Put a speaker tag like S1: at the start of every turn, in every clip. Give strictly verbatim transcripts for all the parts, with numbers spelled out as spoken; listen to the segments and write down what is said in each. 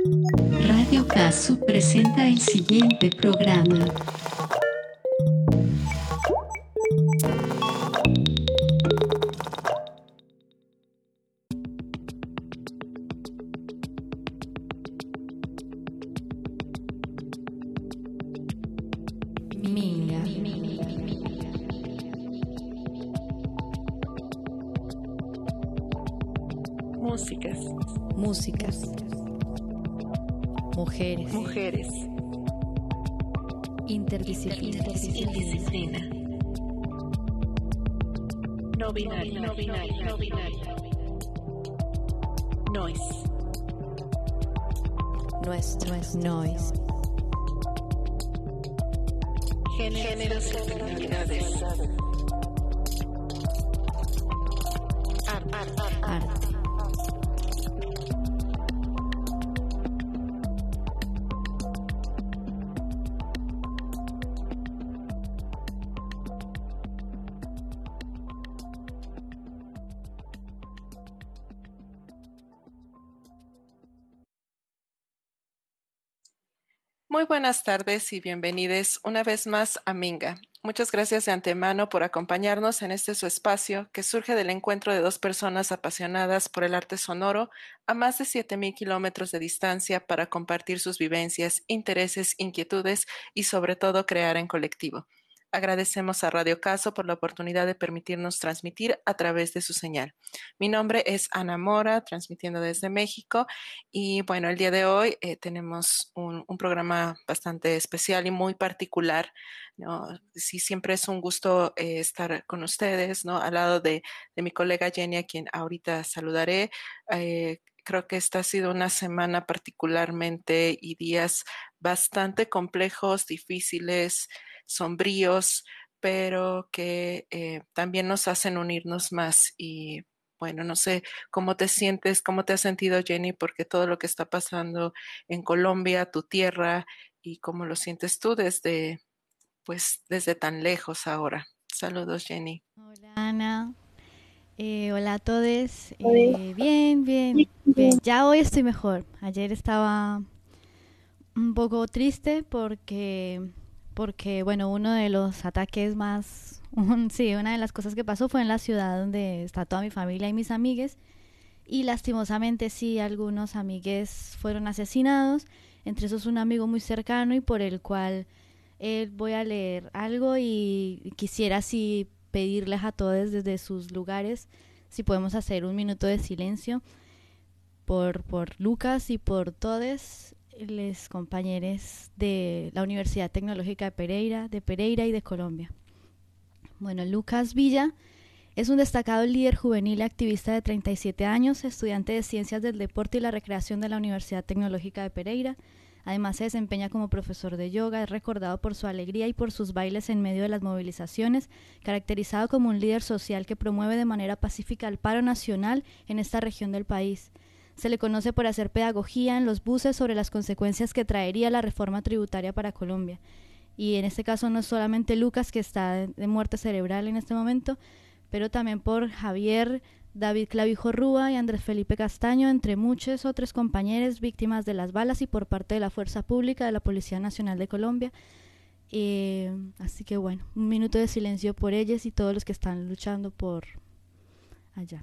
S1: Radio Casu presenta el siguiente programa. Minga.
S2: Músicas.
S3: Músicas. Mujeres.
S2: Mujeres.
S3: Interdisciplina.
S2: Interdisciplina. No binario. No binario. No binario. Noise.
S3: Nuestro es noise.
S2: Géneros y finalidades. Arte.
S3: Arte.
S2: Muy buenas tardes y bienvenidos una vez más a Minga. Muchas gracias de antemano por acompañarnos en este su espacio que surge del encuentro de dos personas apasionadas por el arte sonoro a más de siete mil kilómetros de distancia para compartir sus vivencias, intereses, inquietudes y sobre todo crear en colectivo. Agradecemos a Radio Caso por la oportunidad de permitirnos transmitir a través de su señal. Mi nombre es Ana Mora, transmitiendo desde México. Y bueno, el día de hoy eh, tenemos un, un programa bastante especial y muy particular, ¿no? Sí, siempre es un gusto eh, estar con ustedes, ¿no? Al lado de, de mi colega Jenny, a quien ahorita saludaré. Eh, creo que esta ha sido una semana particularmente y días bastante complejos, difíciles, sombríos, pero que eh, también nos hacen unirnos más y bueno, no sé cómo te sientes, cómo te has sentido, Jenny, porque todo lo que está pasando en Colombia, tu tierra, y cómo lo sientes tú desde, pues, desde tan lejos ahora. Saludos, Jenny.
S3: Hola Ana. Eh, hola a todos. Eh, bien, bien, bien. Ya hoy estoy mejor. Ayer estaba un poco triste porque, porque bueno, uno de los ataques más, un, sí, una de las cosas que pasó fue en la ciudad donde está toda mi familia y mis amigues. Y lastimosamente sí, algunos amigues fueron asesinados, entre esos un amigo muy cercano y por el cual eh, voy a leer algo y quisiera así pedirles a todos desde sus lugares si podemos hacer un minuto de silencio por, por Lucas y por todos los compañeros de la Universidad Tecnológica de Pereira, de Pereira y de Colombia. Bueno, Lucas Villa es un destacado líder juvenil y activista de treinta y siete años, estudiante de Ciencias del Deporte y la Recreación de la Universidad Tecnológica de Pereira. Además se desempeña como profesor de yoga, es recordado por su alegría y por sus bailes en medio de las movilizaciones, caracterizado como un líder social que promueve de manera pacífica el paro nacional en esta región del país. Se le conoce por hacer pedagogía en los buses sobre las consecuencias que traería la reforma tributaria para Colombia. Y en este caso no es solamente Lucas, que está de muerte cerebral en este momento, pero también por Javier David Clavijo Rúa y Andrés Felipe Castaño, entre muchos otros compañeros víctimas de las balas y por parte de la Fuerza Pública de la Policía Nacional de Colombia. Eh, así que bueno, un minuto de silencio por ellos y todos los que están luchando por allá.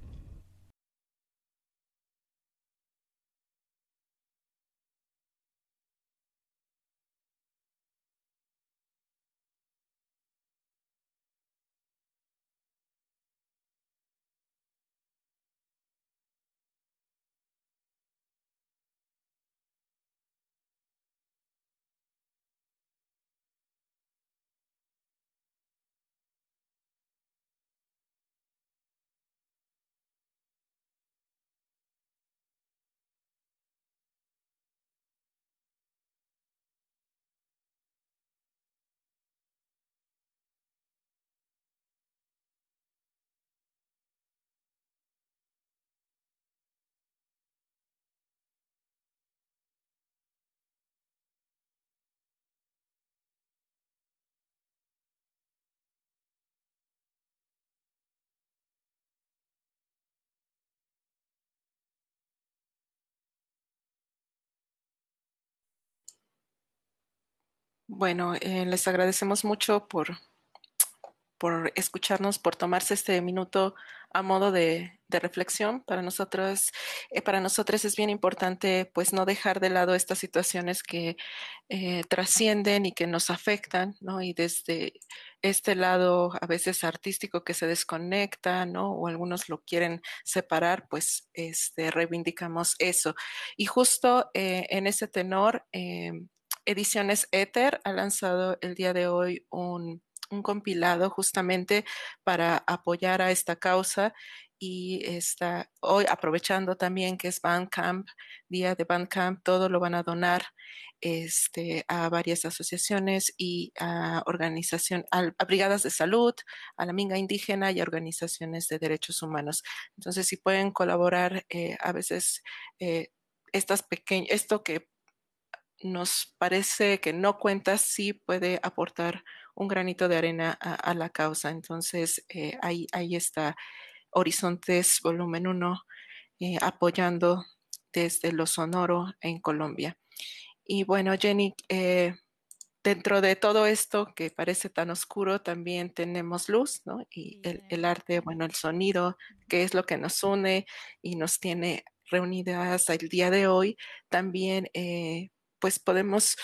S2: Bueno, eh, les agradecemos mucho por, por escucharnos, por tomarse este minuto a modo de, de reflexión. Para nosotros, eh, para nosotros es bien importante pues no dejar de lado estas situaciones que eh, trascienden y que nos afectan, ¿no? Y desde este lado a veces artístico que se desconecta, ¿no? O algunos lo quieren separar, pues este, reivindicamos eso. Y justo eh, en ese tenor, eh, Ediciones Éter ha lanzado el día de hoy un un compilado justamente para apoyar a esta causa y está hoy aprovechando también que es Bandcamp, día de Bandcamp, todo lo van a donar este, a varias asociaciones y a organización, a, a brigadas de salud, a la minga indígena y a organizaciones de derechos humanos. Entonces, si pueden colaborar, eh, a veces eh, estas pequeñas, esto que nos parece que no cuenta, sí puede aportar un granito de arena a, a la causa. Entonces, eh, ahí, ahí está Horizontes Volumen uno eh, apoyando desde lo sonoro en Colombia. Y bueno, Jenny, eh, dentro de todo esto que parece tan oscuro, también tenemos luz, ¿no? Y
S3: Sí,
S2: el,
S3: la
S2: el arte,
S3: verdad.
S2: bueno, el sonido, que es lo que nos une y nos tiene reunidas el día de hoy, también eh, pues podemos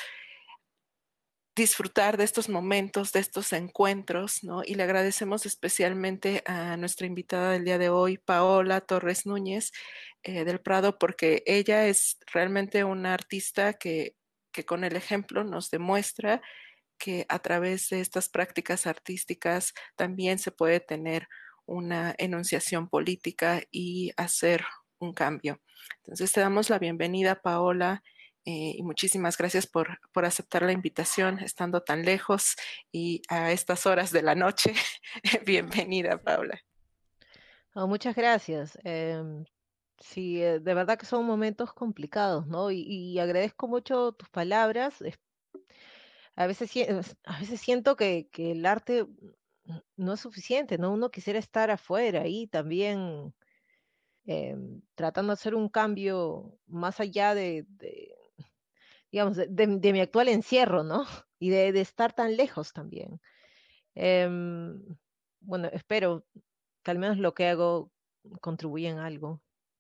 S2: disfrutar de estos momentos, de estos encuentros, ¿no? Y le agradecemos especialmente a nuestra invitada del día de hoy, Paola Torres Núñez, eh, del Prado, porque ella es realmente una artista que, que con el ejemplo nos demuestra que a través de estas prácticas artísticas también se puede tener una enunciación política y hacer un cambio. Entonces te damos la bienvenida, Paola, eh, y muchísimas gracias por, por aceptar la invitación, estando tan lejos y a estas horas de la noche. Bienvenida,
S3: Sí.
S2: Paola.
S4: Oh, muchas gracias. Em, sí, eh, de verdad que son momentos complicados, ¿no? Y, y agradezco mucho tus palabras. Es- a veces, sie- es- a veces siento que, que el arte mm, no es suficiente, ¿no? Uno quisiera estar afuera y también em, tratando de hacer un cambio más allá de, de, digamos, de, de- de mi actual encierro, ¿no? Y de, de estar tan lejos también. Em, bueno, espero que al menos lo que hago contribuya en algo.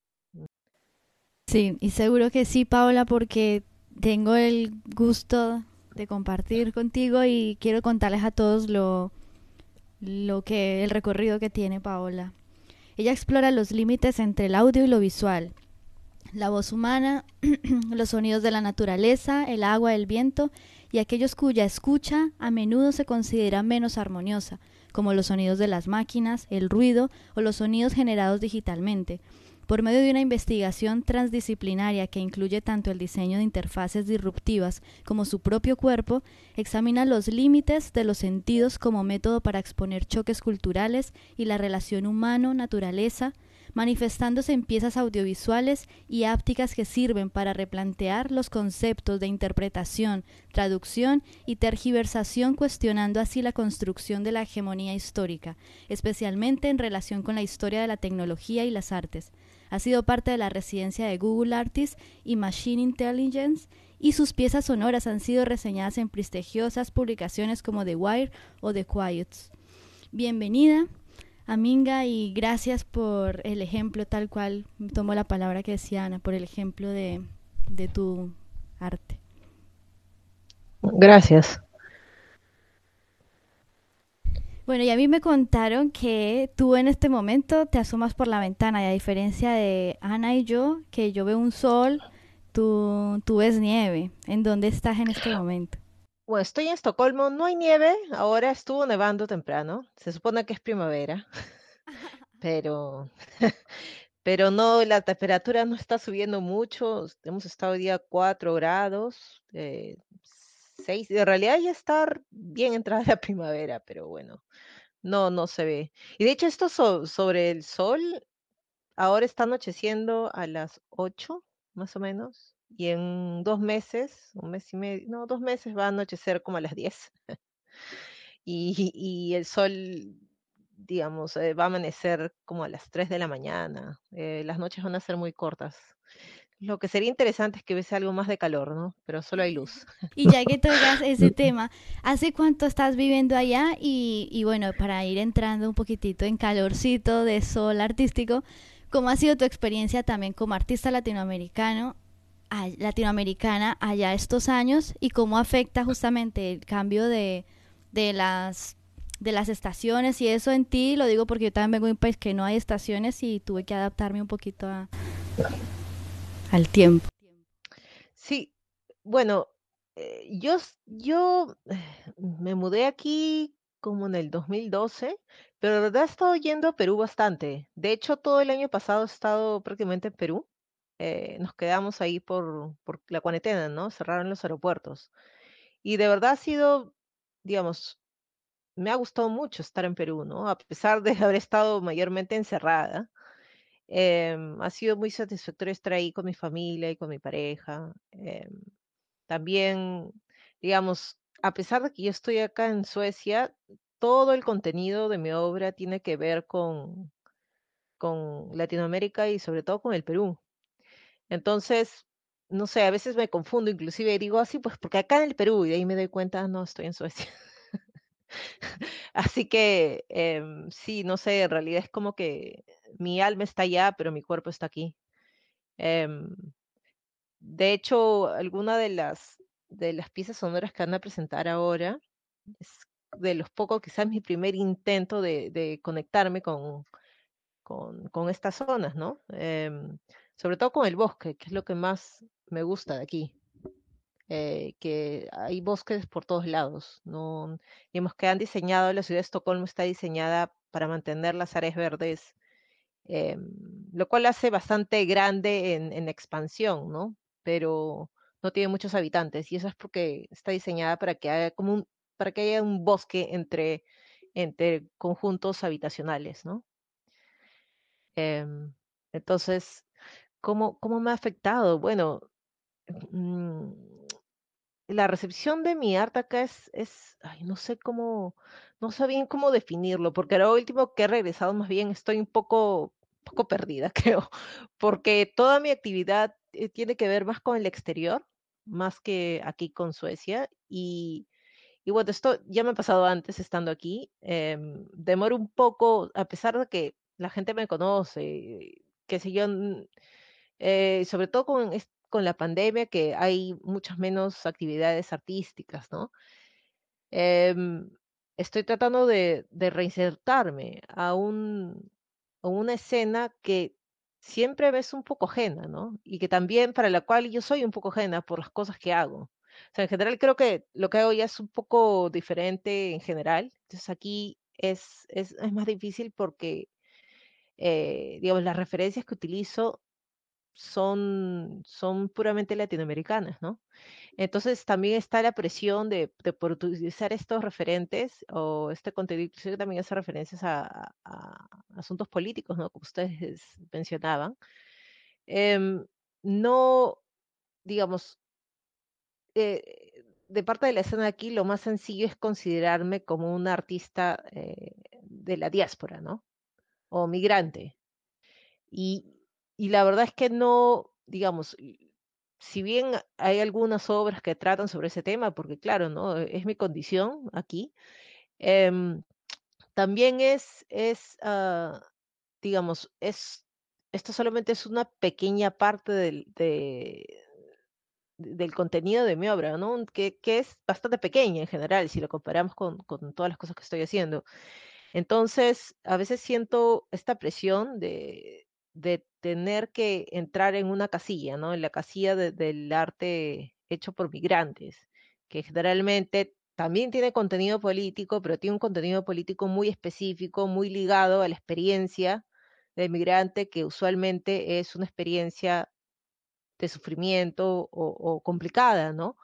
S3: Sí, y seguro que sí, Paola, porque tengo el gusto de compartir contigo y quiero contarles a todos lo, lo que el recorrido que tiene Paola. Ella explora los límites entre el audio y lo visual, la voz humana, los sonidos de la naturaleza, el agua, el viento y aquellos cuya escucha a menudo se considera menos armoniosa, como los sonidos de las máquinas, el ruido o los sonidos generados digitalmente. Por medio de una investigación transdisciplinaria que incluye tanto el diseño de interfaces disruptivas como su propio cuerpo, examina los límites de los sentidos como método para exponer choques culturales y la relación humano-naturaleza, manifestándose en piezas audiovisuales y ápticas que sirven para replantear los conceptos de interpretación, traducción y tergiversación, cuestionando así la construcción de la hegemonía histórica, especialmente en relación con la historia de la tecnología y las artes. Ha sido parte de la residencia de Google Artists y Machine Intelligence, y sus piezas sonoras han sido reseñadas en prestigiosas publicaciones como The Wire o The Quiets. Bienvenida, Aminga, y gracias por el ejemplo tal cual, tomo la palabra que decía Ana, por el ejemplo de, de tu arte.
S4: Gracias.
S3: Bueno, y a mí me contaron que tú en este momento te asomas por la ventana y a diferencia de Ana y yo, que yo veo un sol, tú, tú ves nieve. ¿En dónde estás en este momento?
S4: Bueno, estoy en Estocolmo, no hay nieve, ahora estuvo nevando temprano, se supone que es primavera, pero, pero no, la temperatura no está subiendo mucho, hemos estado hoy día cuatro grados, eh, seis, en realidad ya está bien entrada la primavera, pero bueno, no, no se ve. Y de hecho esto so- sobre el sol, ahora está anocheciendo a las ocho, más o menos, y en dos meses, un mes y medio, no, dos meses va a anochecer como a las diez. Y, y el sol, digamos, eh, va a amanecer como a las tres de la mañana. Eh, las noches van a ser muy cortas. lo que sería interesante es que hubiese algo más de calor, ¿no? Pero solo hay luz.
S3: Y ya que tocas ese tema, ¿hace cuánto estás viviendo allá? Y, y bueno, para ir entrando un poquitito en calorcito de sol artístico, ¿cómo ha sido tu experiencia también como artista latinoamericano, a- latinoamericana allá estos años y cómo afecta justamente el cambio de, de las de las estaciones y eso en ti? Lo digo porque yo también vengo de un país que no hay estaciones y tuve que adaptarme un poquito a- al tiempo.
S4: Sí, bueno, eh, yo, s- yo eh, me mudé aquí como en el dos mil doce, pero de verdad he estado yendo a Perú bastante. De hecho, todo el año pasado he estado prácticamente en Perú. Eh, nos quedamos ahí por, por la cuarentena, ¿no? Cerraron los aeropuertos. Y de verdad ha sido, digamos, me ha gustado mucho estar en Perú, ¿no? A pesar de haber estado mayormente encerrada. Em, ha sido muy satisfactorio estar ahí con mi familia y con mi pareja. em, También, digamos, a pesar de que yo estoy acá en Suecia, todo el contenido de mi obra tiene que ver con, con Latinoamérica y sobre todo con el Perú. Entonces, no sé, a veces me confundo, inclusive digo así, pues porque acá en el Perú, y de ahí me doy cuenta, "Ah, no, estoy en Suecia". Así que em, sí, no sé, en realidad es como que mi alma está allá, pero mi cuerpo está aquí. Em, de hecho, alguna de las, de las piezas sonoras que van a presentar ahora es de los pocos, quizás mi primer intento de, de conectarme con, con, con estas zonas, ¿no? Em, sobre todo con el bosque, que es lo que más me gusta de aquí. Eh, que hay bosques por todos lados, ¿no? Digamos que han diseñado, la ciudad de Estocolmo está diseñada para mantener las áreas verdes, em, lo cual hace bastante grande en, en expansión, ¿no? Pero no tiene muchos habitantes y eso es porque está diseñada para que haya como un, para que haya un bosque entre, entre conjuntos habitacionales, ¿no? Em, entonces, ¿cómo, cómo me ha afectado? Bueno, mm, la recepción de mi arte acá es, es, ay, no sé cómo, no sé bien cómo definirlo, porque lo último que he regresado más bien estoy un poco, poco perdida, creo, porque toda mi actividad eh, tiene que ver más con el exterior, más que aquí con Suecia, y, y bueno, esto ya me ha pasado antes estando aquí, em, demoro un poco, a pesar de que la gente me conoce, qué sé yo, eh, sobre todo con, es- con la pandemia, que hay muchas menos actividades artísticas, ¿no? Em, Estoy tratando de, de reinsertarme a un, a una escena que siempre me es un poco ajena, ¿no? Y que también para la cual yo soy un poco ajena por las cosas que hago. O sea, en general creo que lo que hago ya es un poco diferente en general. Entonces aquí es, es, es más difícil porque, eh, digamos, las referencias que utilizo son, son puramente latinoamericanas, ¿no? Entonces también está la presión de, de por utilizar estos referentes o este contenido, inclusive también hace referencias a, a- a asuntos políticos, ¿no? Como ustedes mencionaban. Em, no, digamos, eh, de parte de la escena de aquí, lo más sencillo es considerarme como un artista eh, de la diáspora, ¿no? O migrante. Y, y la verdad es que no, digamos, y- si bien hay algunas obras que tratan sobre ese tema, porque claro, ¿no? Es mi condición aquí, em, también es, es ah, digamos, es, esto solamente es una pequeña parte del, de- del contenido de mi obra, ¿no? Que, que es bastante pequeña en general, si lo comparamos con, con todas las cosas que estoy haciendo. Entonces, a veces siento esta presión de, de tener que entrar en una casilla, ¿no? En la casilla de- del arte hecho por migrantes, que generalmente también tiene contenido político, pero tiene un contenido político muy específico, muy ligado a la experiencia del migrante, que usualmente es una experiencia de sufrimiento o, o complicada, ¿no?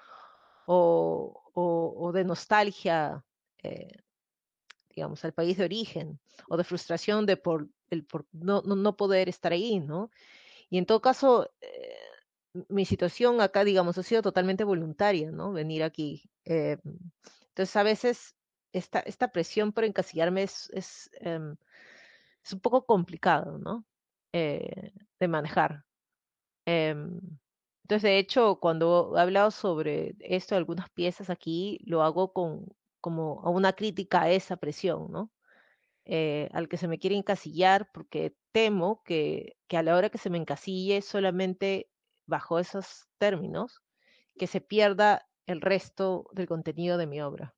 S4: O, o- o de nostalgia. eh, digamos, al país de origen, o de frustración de por el por no, no, no poder estar ahí, ¿no? Y en todo caso, eh, mi situación acá, digamos, ha sido totalmente voluntaria, ¿no? Venir aquí. Eh, entonces, a veces, esta, esta presión por encasillarme es, es, em, es un poco complicado, ¿no? Eh, de manejar. Em, entonces, de hecho, cuando he hablado sobre esto, algunas piezas aquí, lo hago con como a una crítica a esa presión, ¿no? Eh, al que se me quiere encasillar, porque temo que, que a la hora que se me encasille solamente bajo esos términos, que se pierda el resto del contenido de mi obra.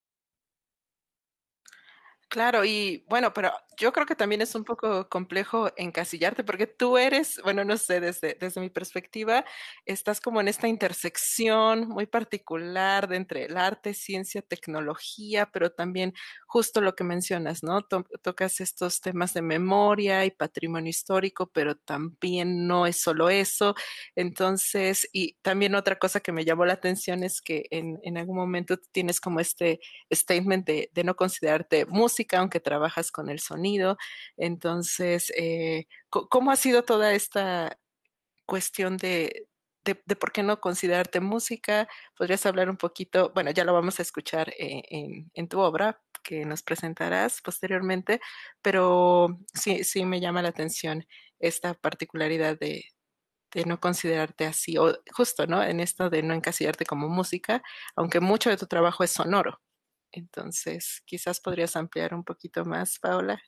S2: Claro, y bueno, pero yo creo que también es un poco complejo encasillarte porque tú eres, bueno, no sé, desde, desde mi perspectiva, estás como en esta intersección muy particular de entre el arte, ciencia, tecnología, pero también justo lo que mencionas, ¿no? To- tocas estos temas de memoria y patrimonio histórico, pero también no es solo eso. Entonces, y también otra cosa que me llamó la atención es que en, en algún momento tienes como este statement de, de no considerarte música, aunque trabajas con el sonido. Entonces, eh, co- ¿cómo ha sido toda esta cuestión de, de, de por qué no considerarte música? ¿Podrías hablar un poquito? Bueno, ya lo vamos a escuchar eh, en, en tu obra que nos presentarás posteriormente, pero sí, sí me llama la atención esta particularidad de, de no considerarte así, o justo, ¿no? En esto de no encasillarte como música, aunque mucho de tu trabajo es sonoro. Entonces, quizás podrías ampliar un poquito más, Paola.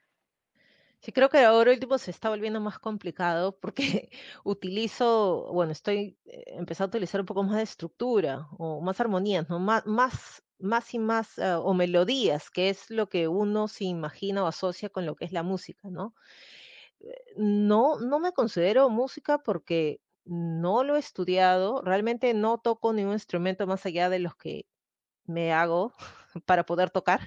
S4: Sí, creo que ahora último se está volviendo más complicado porque utilizo, bueno, estoy eh, empezando a utilizar un poco más de estructura o más armonías, ¿no? Más, más, más y más, eh, o melodías, que es lo que uno se imagina o asocia con lo que es la música, ¿no? No, no me considero música porque no lo he estudiado, realmente no toco ningún instrumento más allá de los que me hago para poder tocar,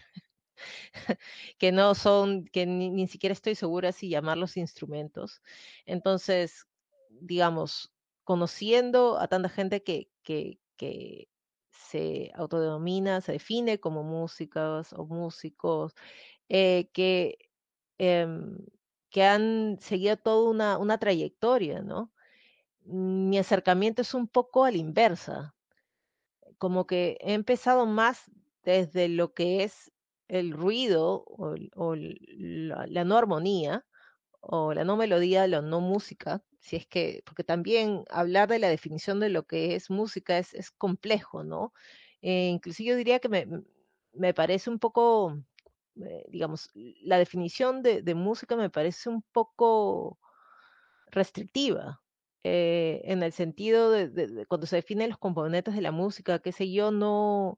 S4: que no son, que ni, ni siquiera estoy segura si llamarlos instrumentos. Entonces, digamos, conociendo a tanta gente que, que, que se autodenomina, se define como músicas o músicos, eh, que, em, que han seguido toda una, una trayectoria, ¿no? Mi acercamiento es un poco a la inversa, como que he empezado más desde lo que es el ruido o, el- o el- la, la no armonía o la no melodía, la no música, si es que, porque también hablar de la definición de lo que es música es, es complejo, ¿no? Eh, inclusive yo diría que me, me parece un poco, eh, digamos, la definición de, de música me parece un poco restrictiva, eh, en el sentido de, de- de cuando se definen los componentes de la música, qué sé yo, no,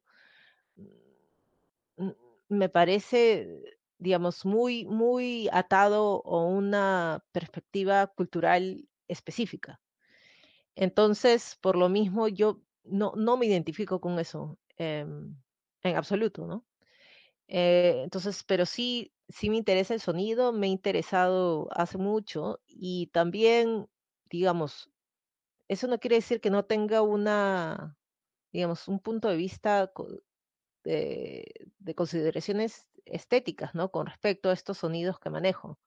S4: mm, me parece, digamos, muy, muy atado a una perspectiva cultural específica. Entonces, por lo mismo, yo no, no me identifico con eso, em, en absoluto, ¿no? Eh, entonces, pero sí, sí me interesa el sonido, me ha interesado hace mucho y también, digamos, eso no quiere decir que no tenga una, digamos, un punto de vista co- de, de consideraciones estéticas, ¿no? Con respecto a estos sonidos que manejo.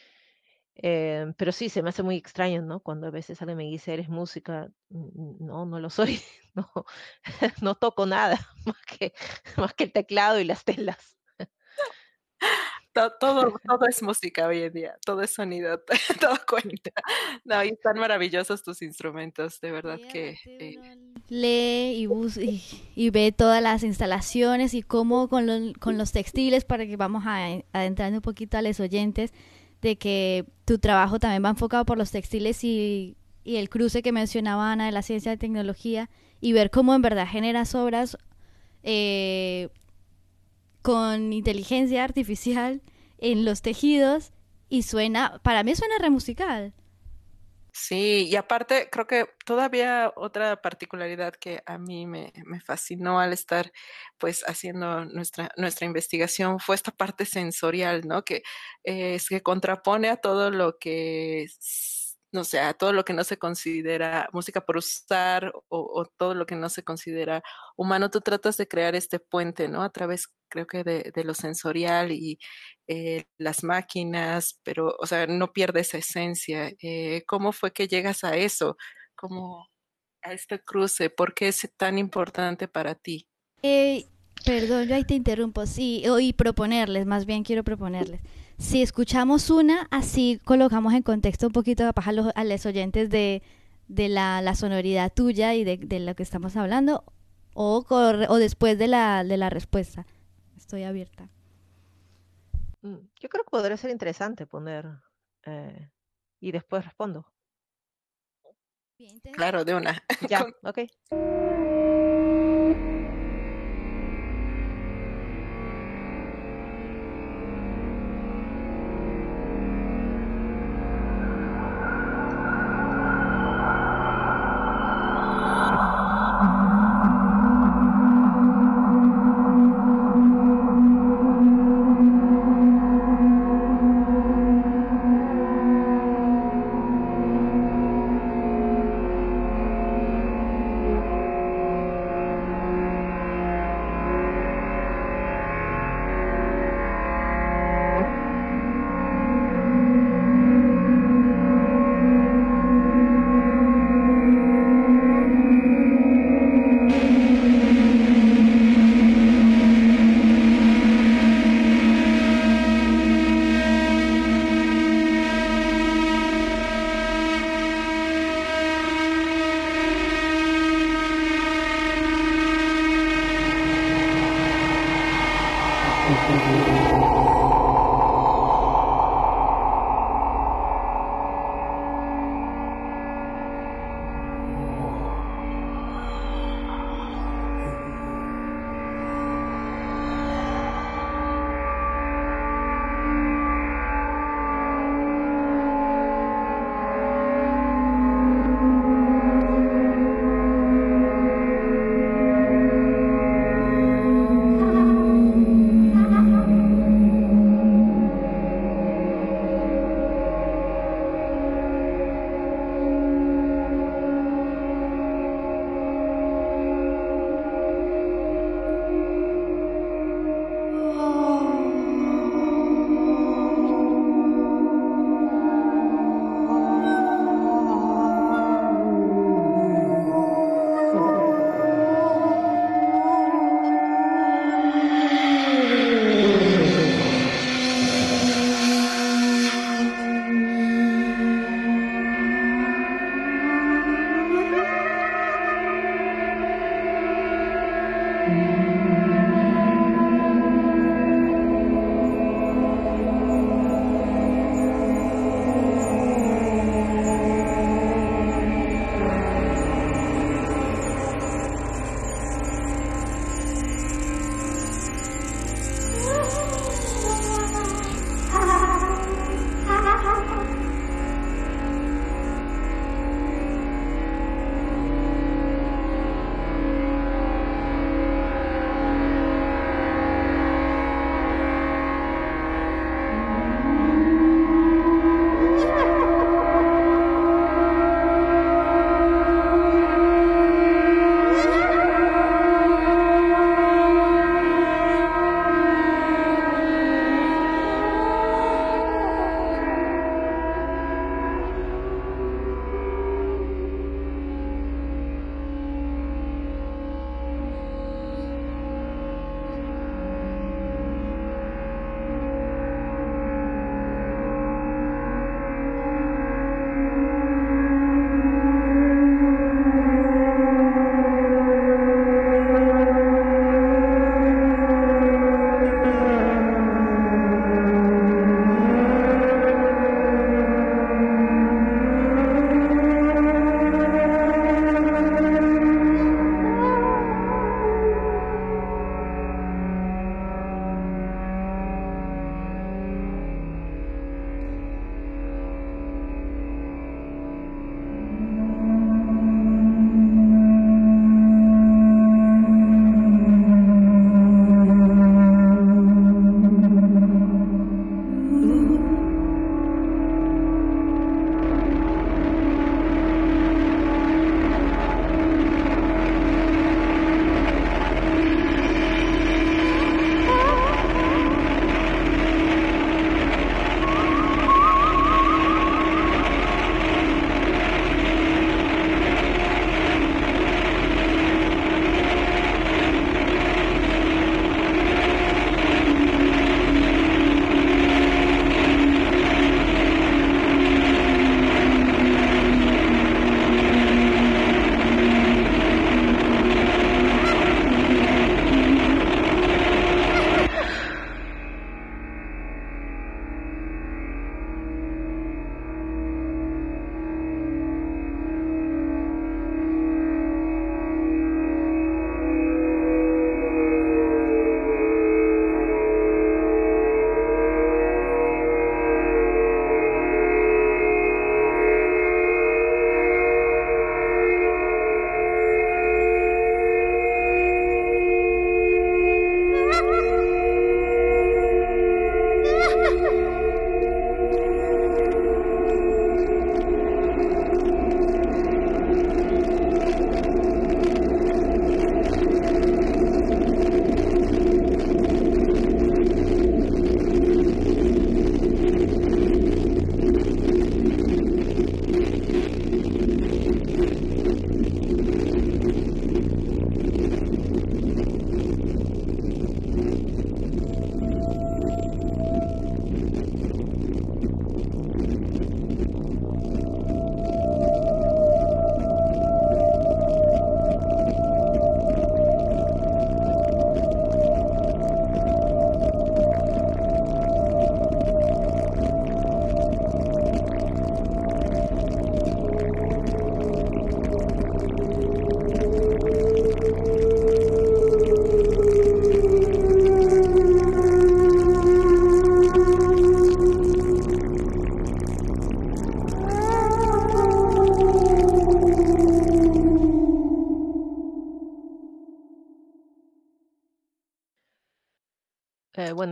S4: Eh, pero sí, se me hace muy extraño, ¿no? Cuando a veces alguien me dice, eres música, "N- no, no lo soy, no, no toco nada más que, más que el teclado y las telas.
S2: To- Todo, todo es música hoy en día, todo es sonido, todo cuenta. No, y están maravillosos tus instrumentos, de verdad
S3: Sí,
S2: que
S3: aparte
S2: eh,
S3: uno lee y, bus y, y ve todas las instalaciones y cómo con, lo- con los textiles, para que vamos a adentrando un poquito a los oyentes, de que tu trabajo también va enfocado por los textiles y, y el cruce que mencionaba Ana de la ciencia y tecnología, y ver cómo en verdad generas obras eh, con inteligencia artificial en los tejidos y suena, para mí suena re musical.
S2: sí, y aparte creo que todavía otra particularidad que a mí me, me fascinó al estar pues haciendo nuestra, nuestra investigación fue esta parte sensorial, ¿no? Que eh, es que contrapone a todo lo que es, no sé, a todo lo que no se considera música por usar o, o todo lo que no se considera humano. Tú tratas de crear este puente, ¿no? A través, creo que de, de lo sensorial y eh, las máquinas, pero, o sea, no pierde esa esencia. Eh, ¿cómo fue que llegas a eso? ¿Cómo a este cruce? ¿Por qué es tan importante para ti?
S3: Eh, Perdón, yo ahí te interrumpo, sí, o- y proponerles, más bien quiero proponerles. Si escuchamos una, así colocamos en contexto un poquito capaz a los, a los oyentes de, de la, la sonoridad tuya y de, de lo que estamos hablando, o, corre, o después de la, de la respuesta. Estoy abierta.
S4: Yo creo que podría ser interesante poner eh, y después respondo.
S3: Bien, te...
S2: Claro, de una.
S4: Ya,
S2: Con-
S4: ok.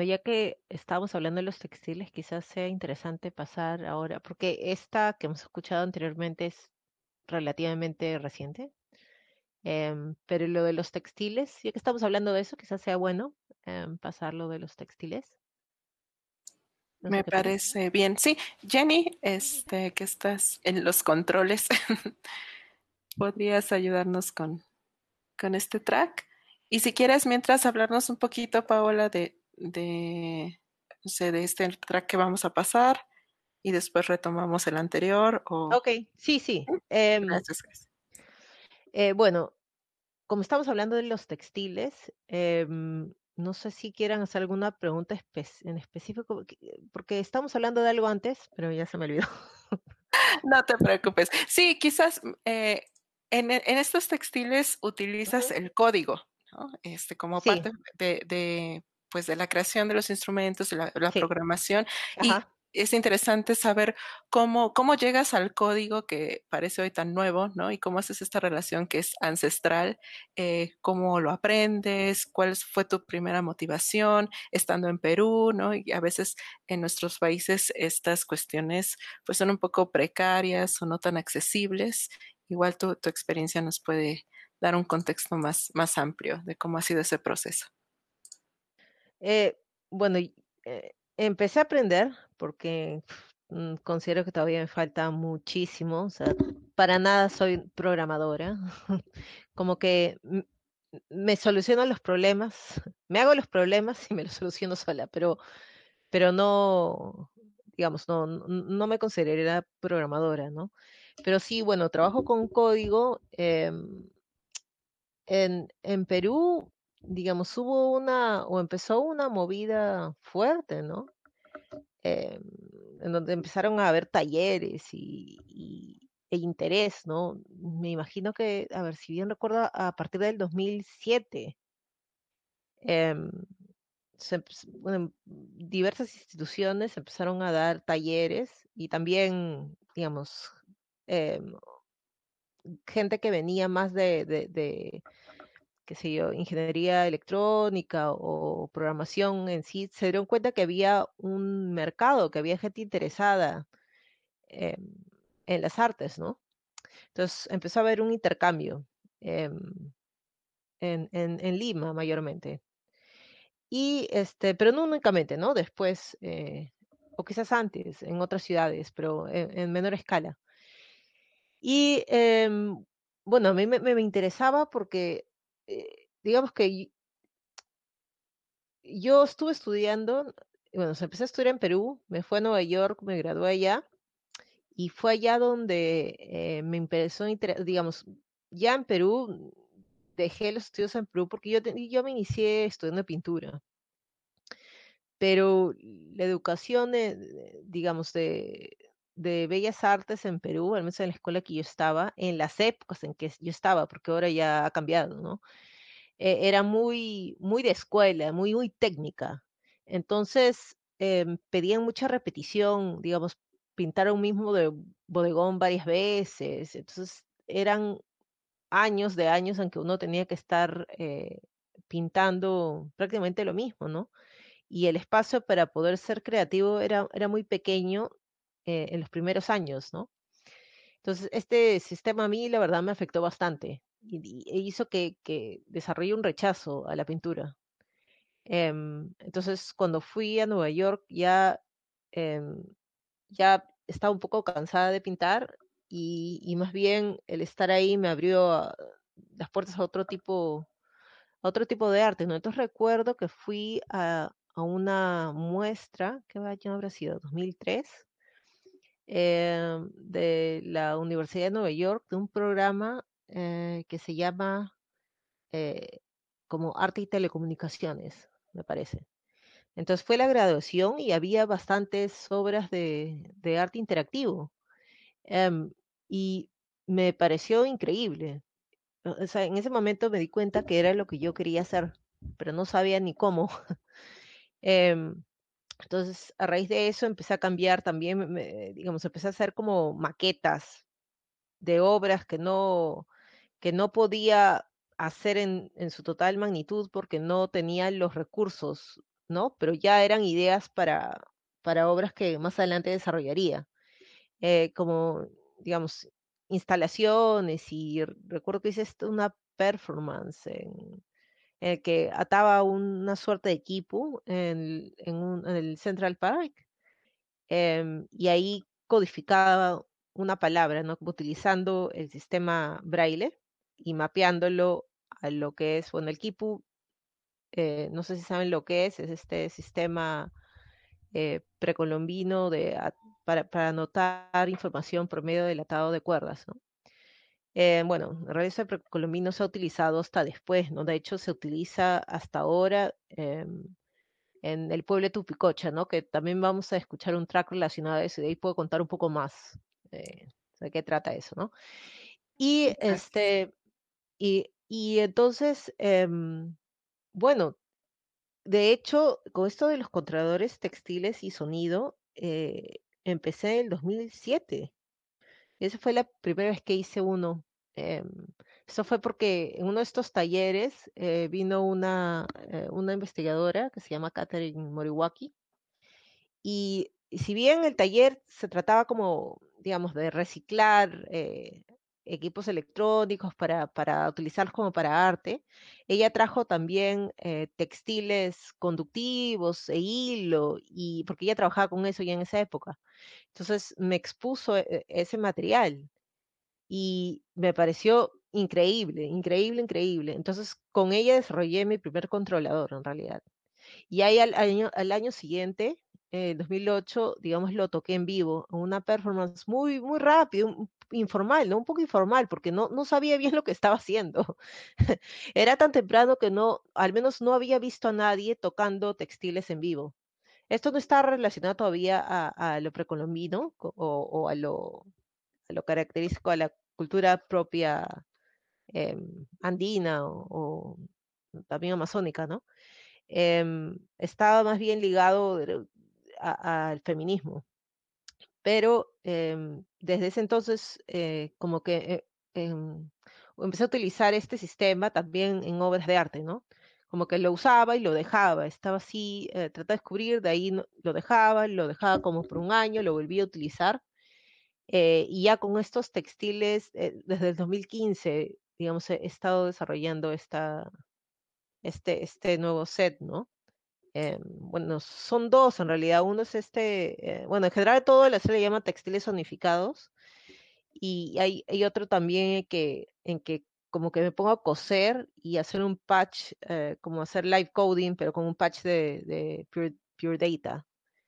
S4: ya que estábamos hablando de los textiles, quizás sea interesante pasar ahora, porque esta que hemos escuchado anteriormente es relativamente reciente, em, pero lo de los textiles, ya que estamos hablando de eso, quizás sea bueno em, pasar lo de los textiles. No sé
S2: Me
S4: qué te parece.
S2: parece bien. Sí, Jenny,
S3: Sí, sí, sí.
S2: este, que estás en los controles, ¿podrías ayudarnos con, con este track? Y si quieres, mientras hablarnos un poquito, Paola, de, de, no sé, de este track que vamos a pasar y después retomamos el anterior o...
S4: Ok, sí, sí. Em,
S2: Gracias, gracias.
S4: eh, bueno, como estamos hablando de los textiles, em, no sé si quieran hacer alguna pregunta espe- en específico, porque porque estamos hablando de algo antes, pero ya se me olvidó.
S2: No te preocupes. Sí, quizás eh, en, e- en estos textiles utilizas
S4: Ujú.
S2: el código, ¿no? Este, como
S4: Sí,
S2: parte de, de, pues, de la creación de los instrumentos, de la, la
S4: sí,
S2: programación. Y
S4: ajá.
S2: es interesante saber cómo, cómo llegas al código que parece hoy tan nuevo, ¿no? Y cómo haces esta relación que es ancestral, eh, cómo lo aprendes, cuál fue tu primera motivación estando en Perú, ¿no? Y a veces en nuestros países estas cuestiones pues son un poco precarias o no tan accesibles. Igual tu, tu experiencia nos puede dar un contexto más, más amplio de cómo ha sido ese proceso.
S4: Eh, bueno, y, eh, empecé a aprender porque mm, considero que todavía me falta muchísimo. O sea, para nada soy programadora. Como que m- me soluciono los problemas, me hago los problemas y me los soluciono sola, pero, pero no, digamos, no, no, no me consideraría programadora, ¿no? Pero sí, bueno, trabajo con código. em, en, en Perú, digamos, hubo una, o empezó una movida fuerte, ¿no? Em, en donde empezaron a haber talleres y, y- e interés, ¿no? Me imagino que, a ver, si bien recuerdo, a partir del dos mil siete, em, se empe- bueno, diversas instituciones empezaron a dar talleres y también, digamos, em, gente que venía más de, de, de qué sé yo, ingeniería electrónica o programación en sí, se dieron cuenta que había un mercado, que había gente interesada em, en las artes, ¿no? Entonces empezó a haber un intercambio em, en, en, en Lima mayormente. Y este, pero no únicamente, ¿no? Después, eh, o quizás antes, en otras ciudades, pero en, en menor escala. Y em, bueno, a mí me, me- me interesaba porque, eh, digamos que yo estuve estudiando, bueno, se empecé a estudiar en Perú, me fui a Nueva York, me gradué allá y fue allá donde eh, me empezó a inter- digamos, ya en Perú dejé los estudios en Perú porque yo, te- yo me inicié estudiando pintura, pero la educación, de, de- digamos, de, de bellas artes en Perú, al menos en la escuela que yo estaba, en las épocas en que yo estaba, porque ahora ya ha cambiado, ¿no? eh, era muy, muy de escuela, muy, muy técnica. Entonces, em, pedían mucha repetición, digamos, pintar un mismo de bodegón varias veces. Entonces, eran años de años en que uno tenía que estar eh, pintando prácticamente lo mismo, ¿no? Y el espacio para poder ser creativo era, era muy pequeño eh, en los primeros años, ¿no? Entonces, este sistema a mí, la verdad, me afectó bastante y, y- e hizo que, que desarrolle un rechazo a la pintura. Em, entonces, cuando fui a Nueva York, ya, em, ya estaba un poco cansada de pintar y, y más bien el estar ahí me abrió a- las puertas a otro tipo, a otro tipo de arte, ¿no? Entonces recuerdo que fui a, a una muestra, ¿qué año habrá sido? dos mil tres, eh, de la Universidad de Nueva York, de un programa eh, que se llama eh, como Arte y Telecomunicaciones, me parece. Entonces fue la graduación y había bastantes obras de, de arte interactivo. em, y me pareció increíble. O o sea, en ese momento me di cuenta que era lo que yo quería hacer, pero no sabía ni cómo. Em, entonces, a raíz de eso empecé a cambiar también, me- digamos, empecé a hacer como maquetas de obras que no, que no podía hacer en, en su total magnitud porque no tenía los recursos ¿no? Pero ya eran ideas para, para obras que más adelante desarrollaría, eh, como, digamos, instalaciones y r- recuerdo que hice esto, una performance en, en el que ataba una suerte de equipo en, en un- en el Central Park, em, y ahí codificaba una palabra, ¿no? Como utilizando el sistema Braille y mapeándolo a lo que es, bueno, el Kipu, eh, no sé si saben lo que es, es este sistema eh, precolombino de, a- para, para anotar información por medio del atado de cuerdas, ¿no? Eh, bueno, en realidad ese precolombino se ha utilizado hasta después, ¿no? De hecho, se utiliza hasta ahora em, en el pueblo de Tupicocha, ¿no? Que también vamos a escuchar un track relacionado a eso, y de ahí puedo contar un poco más eh, de qué trata eso, ¿no? Y
S2: Exacto.
S4: este, y, y entonces, em, bueno, de hecho, con esto de los controladores textiles y sonido, eh, empecé en el dos mil siete. Esa fue la primera vez que hice uno. Em, Eso fue porque en uno de estos talleres eh, vino una, eh, una investigadora que se llama Catherine Moriwaki. Y, y si bien el taller se trataba como, digamos, de reciclar eh, equipos electrónicos para, para utilizarlos como para arte, ella trajo también eh, textiles conductivos e hilo, y porque ella trabajaba con eso ya en esa época. Entonces me expuso e- e- ese material y me pareció increíble, increíble, increíble. Entonces con ella desarrollé mi primer controlador en realidad. Y ahí al año, al año siguiente, en dos mil ocho, digamos, lo toqué en vivo, en una performance muy, muy rápido, un- informal, ¿no? Un poco informal, porque no, no sabía bien lo que estaba haciendo. Era tan temprano que no, al menos no había visto a nadie tocando textiles en vivo. Esto no está relacionado todavía a, a lo precolombino co- o, o a lo, a lo característico a la cultura propia em, andina o, o también amazónica, ¿no? Em, estaba más bien ligado de- a- al feminismo, pero em, desde ese entonces eh, como que eh, em, empecé a utilizar este sistema también en obras de arte, ¿no? Como que lo usaba y lo dejaba, estaba así, eh, trataba de descubrir, de ahí no- lo dejaba, lo dejaba como por un año, lo volví a utilizar, eh, y ya con estos textiles, eh, desde el dos mil quince, digamos, he, he estado desarrollando esta, este, este nuevo set, ¿no? Eh, bueno, son dos en realidad. Uno es este, eh, bueno, en general todo la serie le llama textiles zonificados y hay, hay otro también que, en que como que me pongo a coser y hacer un patch, eh, como hacer live coding, pero con un patch de, de Pure, Pure Data,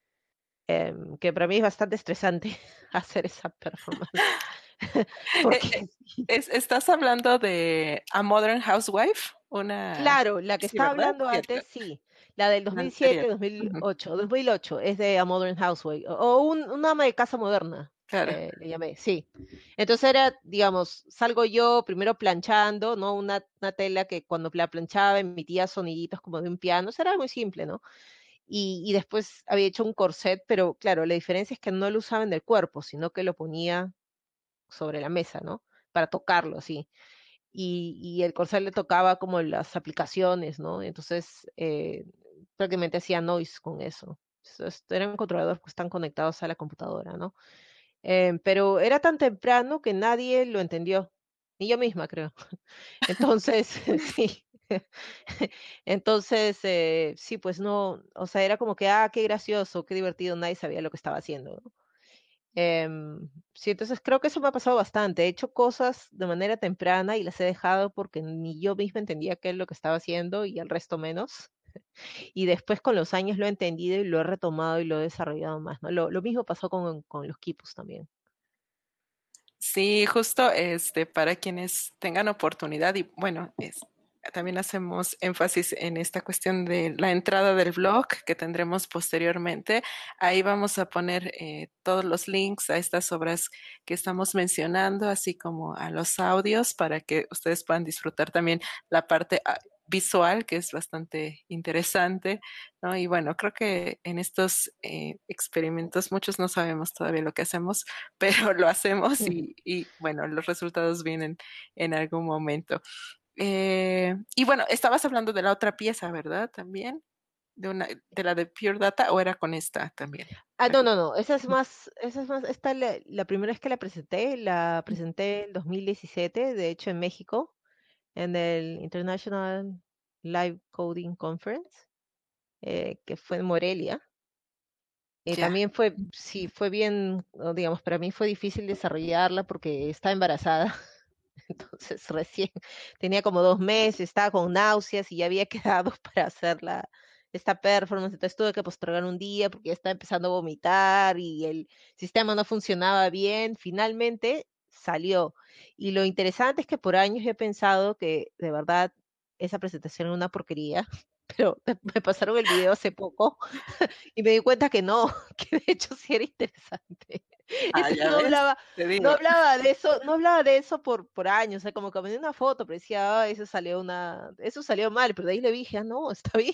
S4: em, que para mí es bastante estresante hacer esa performance,
S2: Eh, eh,
S4: porque
S2: es- ¿Estás hablando de A Modern Housewife? Una...
S4: claro, la que
S2: Sí,
S4: estaba
S2: ¿verdad?
S4: hablando
S2: Cierto.
S4: antes, sí. La del
S2: La anterior.
S4: dos mil siete,
S2: Ujú,
S4: dos mil ocho. dos mil ocho es de A Modern Housewife. O o un, una ama de casa moderna,
S2: claro.
S4: eh, le llamé, sí. Entonces era, digamos, salgo yo primero planchando, ¿no? Una, una tela que cuando la planchaba emitía soniditos como de un piano. Eso era muy simple, ¿no? Y, y después había hecho un corset, pero claro, la diferencia es que no lo usaba en el cuerpo, sino que lo ponía sobre la mesa, ¿no? Para tocarlo, así y, y el Corsair le tocaba como las aplicaciones, ¿no? Entonces, eh, prácticamente hacía noise con eso. Entonces, eran controladores que están conectados a la computadora, ¿no? Eh, pero era tan temprano que nadie lo entendió, ni yo misma creo. Entonces, sí. Entonces, eh, sí, pues no, o sea, era como que, ah, qué gracioso, qué divertido, nadie sabía lo que estaba haciendo, ¿no? Em, sí, entonces creo que eso me ha pasado bastante. He hecho cosas de manera temprana y las he dejado porque ni yo misma entendía qué es lo que estaba haciendo y el resto menos. Y después con los años lo he entendido y lo he retomado y lo he desarrollado más, ¿no? Lo, lo mismo pasó con, con los quipos también.
S2: Sí, justo este, para quienes tengan oportunidad y bueno, es, también hacemos énfasis en esta cuestión de la entrada del blog que tendremos posteriormente. Ahí vamos a poner eh, todos los links a estas obras que estamos mencionando, así como a los audios para que ustedes puedan disfrutar también la parte ah, visual, que es bastante interesante, ¿no? Y bueno, creo que en estos eh, experimentos muchos no sabemos todavía lo que hacemos, pero lo hacemos y, y, bueno, los resultados vienen en algún momento. Eh, y bueno, estabas hablando de la otra pieza, ¿verdad? También. de una de la de Pure Data o era con esta también?
S4: Ah,
S2: La
S4: no,
S2: que-
S4: no, no, esa es más, esa es más, esta la, la primera vez que la presenté, la presenté en dos mil diecisiete, de hecho en México, en el International Live Coding Conference, eh, que fue en Morelia. Eh,
S2: Ya.
S4: también fue, sí, fue bien, o digamos, para mí fue difícil desarrollarla porque estaba embarazada. Entonces recién tenía como dos meses, estaba con náuseas y ya había quedado para hacer la, esta performance. Entonces tuve que postergar un día porque ya estaba empezando a vomitar y el sistema no funcionaba bien. Finalmente salió. Y lo interesante es que por años he pensado que de verdad esa presentación era una porquería, pero me pasaron el video hace poco y me di cuenta que no, que de hecho sí era interesante.
S2: Ah,
S4: Entonces
S2: ya
S4: no
S2: ves,
S4: hablaba,
S2: te
S4: no
S2: digo.
S4: hablaba de eso, no hablaba de eso por, por años, o sea, como que me dio una foto, pero decía, ah, eso salió una, eso salió mal, pero de ahí le dije, ah, no, está bien.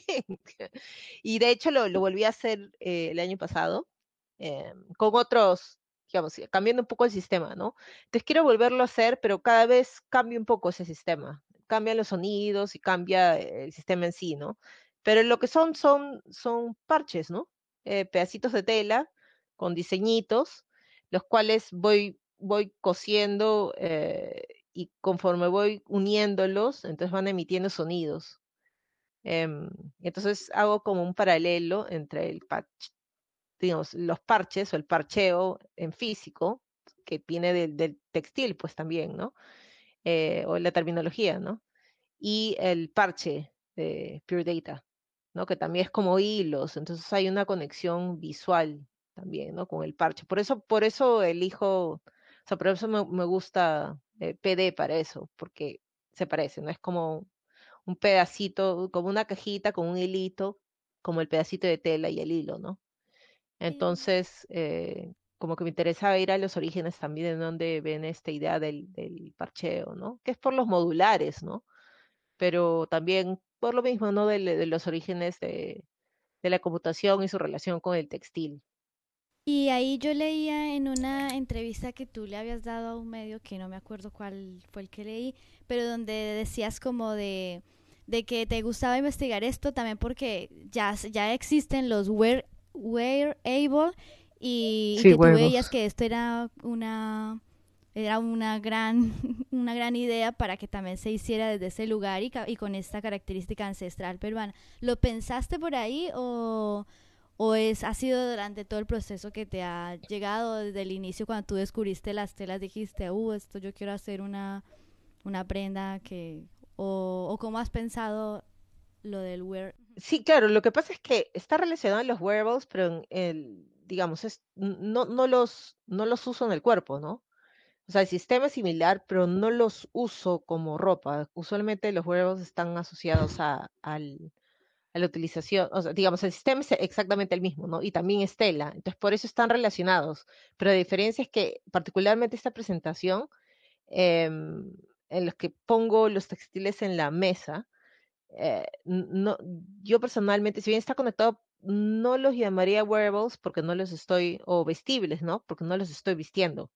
S4: Y de hecho lo, lo volví a hacer eh, el año pasado, eh, con otros, digamos, cambiando un poco el sistema, ¿no? Entonces quiero volverlo a hacer, pero cada vez cambia un poco ese sistema. Cambian los sonidos y cambia el sistema en sí, ¿no? Pero lo que son, son, son parches, ¿no? Eh, pedacitos de tela con diseñitos, los cuales voy, voy cosiendo eh, y conforme voy uniéndolos, entonces van emitiendo sonidos. Em, entonces hago como un paralelo entre el patch, digamos, los parches o el parcheo en físico, que viene del, del textil, pues también, ¿no? Eh, o la terminología, ¿no? Y el parche de Pure Data, ¿no? Que también es como hilos, entonces hay una conexión visual también, ¿no? Con el parche. Por eso, por eso elijo, o sea, por eso me, me gusta eh, P D para eso, porque se parece, ¿no? Es como un pedacito, como una cajita con un hilito, como el pedacito de tela y el hilo, ¿no?
S3: Sí.
S4: Entonces, eh, como que me interesaba ir a los orígenes también de dónde ven esta idea del, del parcheo, ¿no? Que es por los modulares, ¿no? Pero también por lo mismo, ¿no? De, de los orígenes de, de la computación y su relación con el textil.
S3: Y ahí yo leía en una entrevista que tú le habías dado a un medio, que no me acuerdo cuál fue el que leí, pero donde decías como de, de que te gustaba investigar esto también porque ya, s- ya existen los wear, wearable y, y
S4: Sí,
S3: que tú veías
S4: huevos.
S3: que esto era una, era una gran, una gran idea para que también se hiciera desde ese lugar y, ca- y con esta característica ancestral peruana. ¿Lo pensaste por ahí o, o es, ha sido durante todo el proceso que te ha llegado desde el inicio cuando tú descubriste las telas, dijiste, uh, esto yo quiero hacer una, una prenda que, o, o cómo has pensado lo del wear?
S4: Sí, claro, lo que pasa es que está relacionado a los wearables, pero en el, digamos, es, no, no los, no los uso en el cuerpo, ¿no? O sea, el sistema es similar, pero no los uso como ropa. Usualmente los wearables están asociados a, al, a la utilización, o sea, digamos, el sistema es exactamente el mismo, ¿no? Y también es tela, entonces por eso están relacionados. Pero la diferencia es que, particularmente esta presentación, em, en los que pongo los textiles en la mesa, eh, no, yo personalmente, si bien está conectado, no los llamaría wearables porque no los estoy, o vestibles, ¿no? Porque no los estoy vistiendo.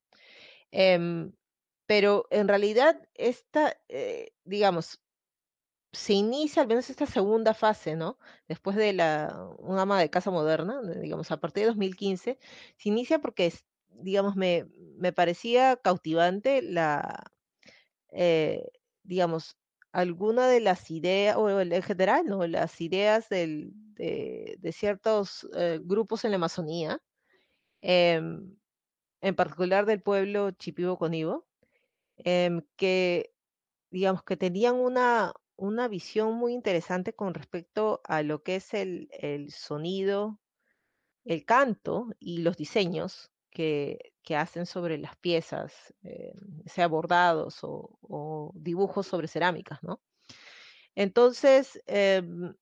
S4: Em, pero en realidad, esta, eh, digamos, se inicia al menos esta segunda fase, ¿no? Después de la, un ama de casa moderna, de- digamos, a partir de dos mil quince, se inicia porque, es, digamos, me, me parecía cautivante la, eh, digamos, alguna de las ideas, o el- en general, ¿no? Las ideas del, de, de ciertos eh, grupos en la Amazonía, em, en particular del pueblo Chipibo-Conibo, em, que digamos que tenían una, una visión muy interesante con respecto a lo que es el, el sonido, el canto y los diseños que, que hacen sobre las piezas, eh, sea bordados o, o dibujos sobre cerámicas, ¿no? Entonces, em,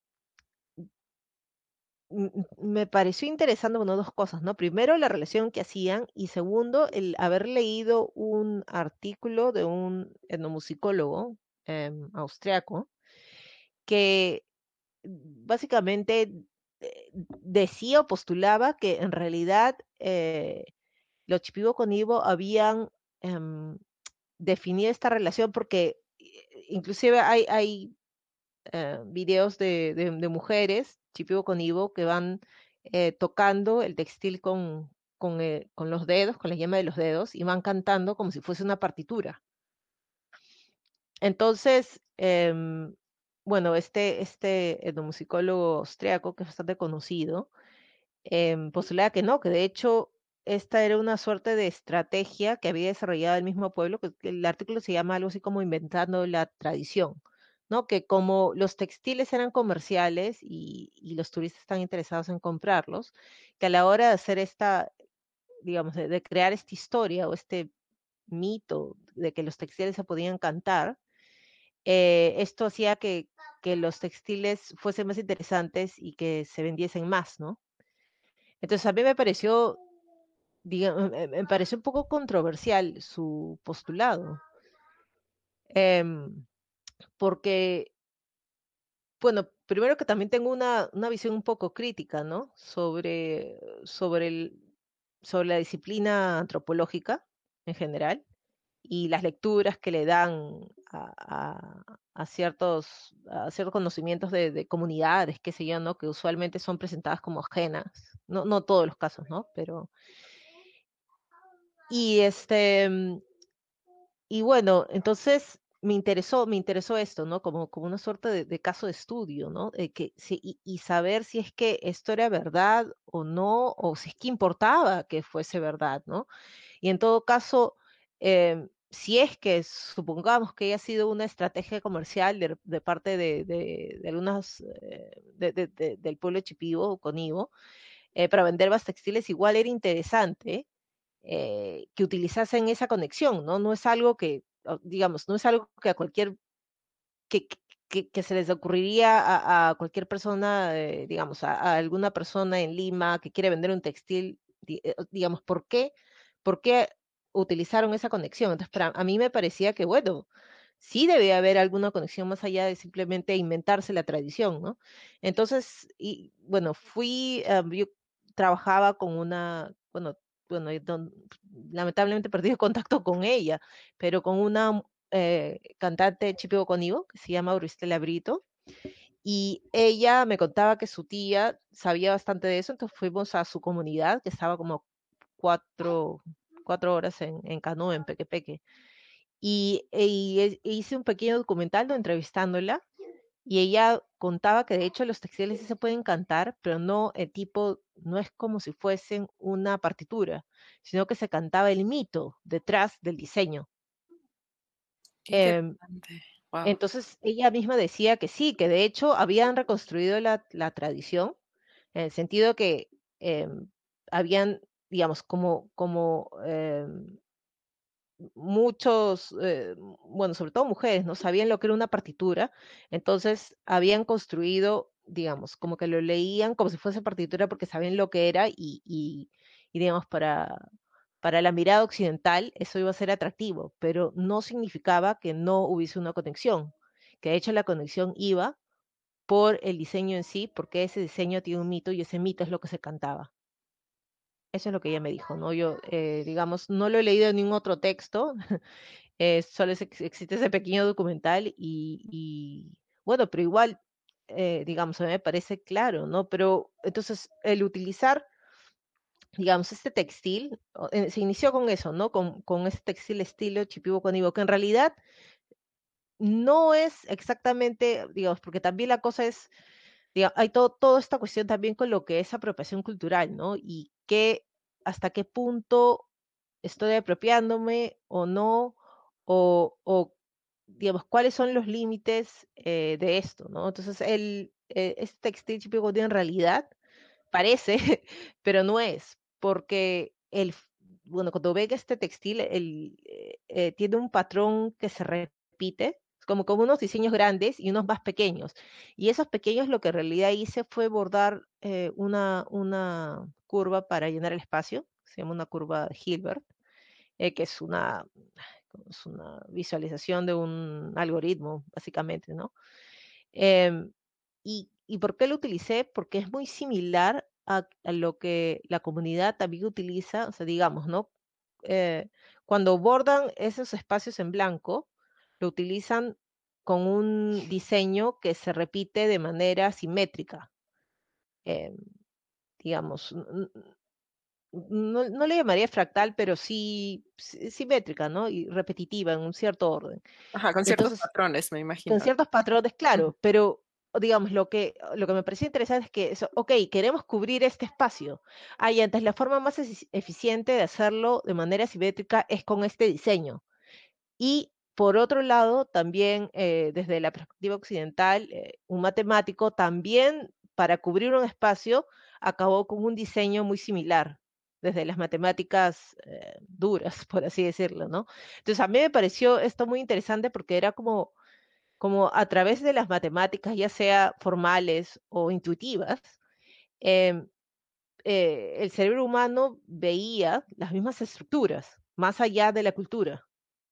S4: m- m- me pareció interesante, bueno, dos cosas, ¿no? Primero, la relación que hacían y segundo, el haber leído un artículo de un etnomusicólogo em, austriaco que básicamente eh, decía o postulaba que en realidad eh, los Chipibo con Ivo habían em, definido esta relación porque eh, inclusive hay, hay eh, videos de, de- de mujeres Chipivo con Ivo, que van eh, tocando el textil con, con, eh, con los dedos, con la yema de los dedos, y van cantando como si fuese una partitura. Entonces, em, bueno, este, este etnomusicólogo austriaco, que es bastante conocido, em, postulaba que no, que de hecho esta era una suerte de estrategia que había desarrollado el mismo pueblo, que que el artículo se llama algo así como inventando la tradición, ¿no? Que como los textiles eran comerciales y, y los turistas están interesados en comprarlos, que a la hora de hacer esta, digamos, de, de crear esta historia o este mito de que los textiles se podían cantar, eh, esto hacía que, que los textiles fuesen más interesantes y que se vendiesen más, ¿no? Entonces a mí me pareció, digamos, me, me pareció un poco controversial su postulado, em, porque, bueno, primero que también tengo una, una visión un poco crítica, ¿no? Sobre, sobre, el, sobre la disciplina antropológica en general y las lecturas que le dan a, a- a ciertos, a ciertos conocimientos de, de comunidades, qué sé yo, ¿no? Que usualmente son presentadas como ajenas, no, no todos los casos, ¿no? Pero, y este, mm, y bueno, entonces me interesó, me interesó esto, ¿no? Como, como una suerte de, de caso de estudio, ¿no? Eh, que, si- y, y saber si es que esto era verdad o no, o si es que importaba que fuese verdad, ¿no? Y en todo caso, em, si es que supongamos que haya sido una estrategia comercial de, de parte de, de, de algunas, eh, de- de- de- del pueblo de Chipivo, con Ivo, eh, para vender más textiles, igual era interesante eh, que utilizasen esa conexión, ¿no? No es algo que, o, digamos, no es algo que a cualquier, que, que, que se les ocurriría a, a cualquier persona, eh, digamos, a, a alguna persona en Lima que quiere vender un textil, di- eh, digamos, ¿por qué? ¿Por qué utilizaron esa conexión? Entonces, para, a mí me parecía que, bueno, sí debe haber alguna conexión más allá de simplemente inventarse la tradición, ¿no? Entonces, y bueno, fui, eh, yo trabajaba con una, bueno, bueno, y don- lamentablemente perdí el contacto con ella, pero con una eh, cantante Chipico Conivo, que se llama Auristela Brito, y ella me contaba que su tía sabía bastante de eso, entonces fuimos a su comunidad, que estaba como cuatro, cuatro horas en, en canoa, en Pequepeque, y, y e- e hice un pequeño documental ¿no? entrevistándola, y ella contaba que de hecho los textiles sí se pueden cantar, pero no el tipo, no es como si fuesen una partitura, sino que se cantaba el mito detrás del diseño.
S2: Qué
S4: Em,
S2: interesante. Wow.
S4: entonces ella misma decía que sí, que de hecho habían reconstruido la, la tradición, en el sentido que em, habían, digamos, como, como em, muchos, eh, bueno, sobre todo mujeres, no sabían lo que era una partitura, entonces habían construido, digamos, como que lo leían como si fuese partitura porque sabían lo que era y, y, y, digamos, para, para la mirada occidental eso iba a ser atractivo, pero no significaba que no hubiese una conexión, que de hecho la conexión iba por el diseño en sí, porque ese diseño tiene un mito y ese mito es lo que se cantaba. Eso es lo que ella me dijo, ¿no? Yo, eh, digamos, no lo he leído en ningún otro texto, eh, solo es- existe ese pequeño documental y, y, bueno, pero igual, eh, digamos, a mí me parece claro, ¿no? Pero entonces el utilizar, digamos, este textil, o, eh, se inició con eso, ¿no? Con, con ese textil estilo Chipibo Conibo, que en realidad no es exactamente, digamos, porque también la cosa es, diga- hay todo, toda esta cuestión también con lo que es apropiación cultural, ¿no? Y qué, hasta qué punto estoy apropiándome o no, o, o digamos, cuáles son los límites eh, de esto, ¿no? Entonces, el, eh, este textil típico en realidad parece, pero no es, porque el, f- bueno, cuando ve que este textil el, eh, eh, tiene un patrón que se repite, como con unos diseños grandes y unos más pequeños. Y esos pequeños lo que en realidad hice fue bordar eh, una, una curva para llenar el espacio, se llama una curva de Hilbert, eh, que es una, es una visualización de un algoritmo, básicamente, ¿no? Em, y, ¿Y por qué lo utilicé? Porque es muy similar a, a lo que la comunidad también utiliza, o sea, digamos, ¿no? Eh, cuando bordan esos espacios en blanco, lo utilizan con un diseño que se repite de manera simétrica. eh, digamos, no, no le llamaría fractal, pero sí, sí simétrica, ¿no? Y repetitiva en un cierto orden.
S2: Ajá, con ciertos
S4: Entonces,
S2: patrones, me
S4: con
S2: imagino.
S4: ciertos patrones,
S2: Ujú.
S4: claro, pero digamos, lo que, lo que me pareció interesante es que, eso, ok, queremos cubrir este espacio. Ah, y antes la forma más efici- eficiente de hacerlo de manera simétrica es con este diseño. Y por otro lado, también eh, desde la perspectiva occidental, eh, un matemático también para cubrir un espacio acabó con un diseño muy similar, desde las matemáticas eh, duras, por así decirlo, ¿no? Entonces a mí me pareció esto muy interesante porque era como, como a través de las matemáticas, ya sea formales o intuitivas, em, eh, el cerebro humano veía las mismas estructuras, más allá de la cultura.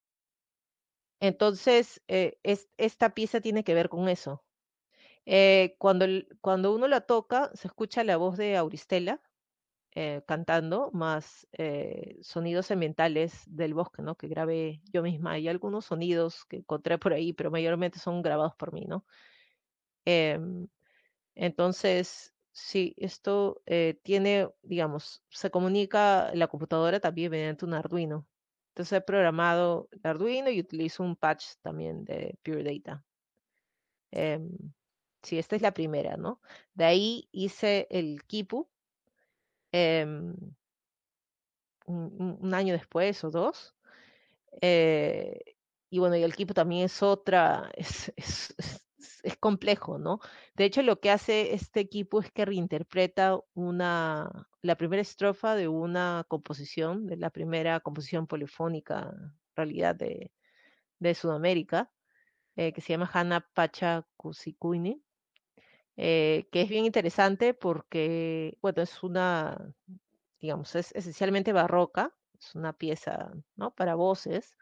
S4: Entonces, eh, es, esta pieza tiene que ver con eso. Eh, cuando, el- cuando uno la toca, se escucha la voz de Auristela eh, cantando, más eh, sonidos ambientales del bosque, ¿no? Que grabé yo misma. Hay algunos sonidos que encontré por ahí, pero mayormente son grabados por mí, ¿no? Em, entonces, sí, esto eh, tiene, digamos, se comunica la computadora también mediante un Arduino. Entonces he programado el Arduino y utilizo un patch también de Pure Data. Em, sí, esta es la primera, ¿no? De ahí hice el Kipu em, un, un- un año después o dos. Eh, y bueno, y el Kipu también es otra, es, es, es- es complejo, ¿no? De hecho, lo que hace este Kipu es que reinterpreta una, la primera estrofa de una composición, de la primera composición polifónica, en realidad, de, de Sudamérica, eh, que se llama Hana Pacha Kusikuni, eh, que es bien interesante porque, bueno, es una, digamos, es esencialmente barroca, es una pieza, ¿no? Para voces,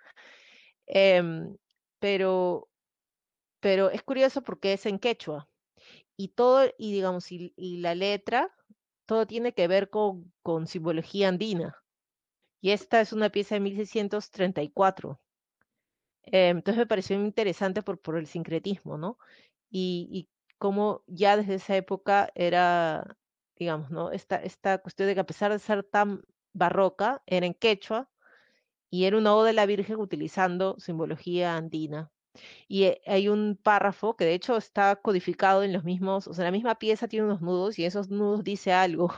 S4: em, pero, pero es curioso porque es en quechua y todo, y digamos, y, y la letra, todo tiene que ver con, con simbología andina. Y esta es una pieza de mil seiscientos treinta y cuatro. Eh, entonces me pareció muy interesante por, por el sincretismo, ¿no? Y, y cómo ya desde esa época era, digamos, ¿no? Esta, esta cuestión de que a pesar de ser tan barroca, era en quechua y era una oda a la Virgen utilizando simbología andina. Y eh, hay un párrafo que de hecho está codificado en los mismos, o sea, la misma pieza tiene unos nudos y esos nudos dice algo.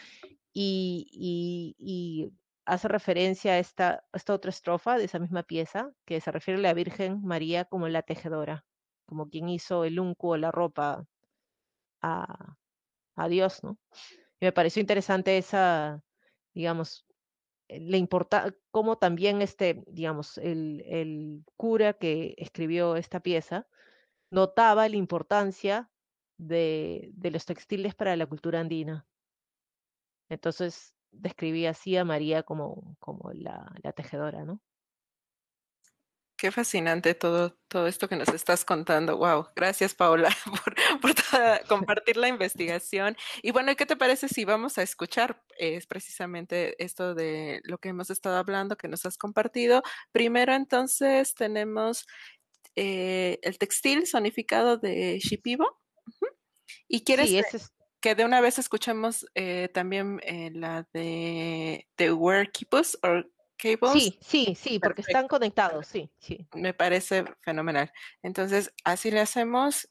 S4: y, y, y hace referencia a esta, a esta otra estrofa de esa misma pieza, que se refiere a la Virgen María como la tejedora, como quien hizo el unco o la ropa a, a Dios, ¿no? Y me pareció interesante esa, digamos, eh, le importa, cómo también este, digamos, el, el cura que escribió esta pieza notaba la importancia de, de los textiles para la cultura andina. Entonces describí así a María como, como la, la tejedora, ¿no?
S2: Qué fascinante todo, todo esto que nos estás contando. Wow, gracias Paola por, por toda- compartir la investigación. Y bueno, ¿y qué te parece si vamos a escuchar eh, es precisamente esto de lo que hemos estado hablando, que nos has compartido? Primero entonces tenemos eh, el textil sonificado de Shipibo. Ujú. ¿Y quieres
S4: Sí, ese es,
S2: que de una vez escuchemos eh, también eh, la de The Were Cables or Cables?
S4: sí, sí, sí, porque están
S2: Perfecto.
S4: conectados, sí, sí.
S2: Me parece fenomenal. Entonces, así le hacemos.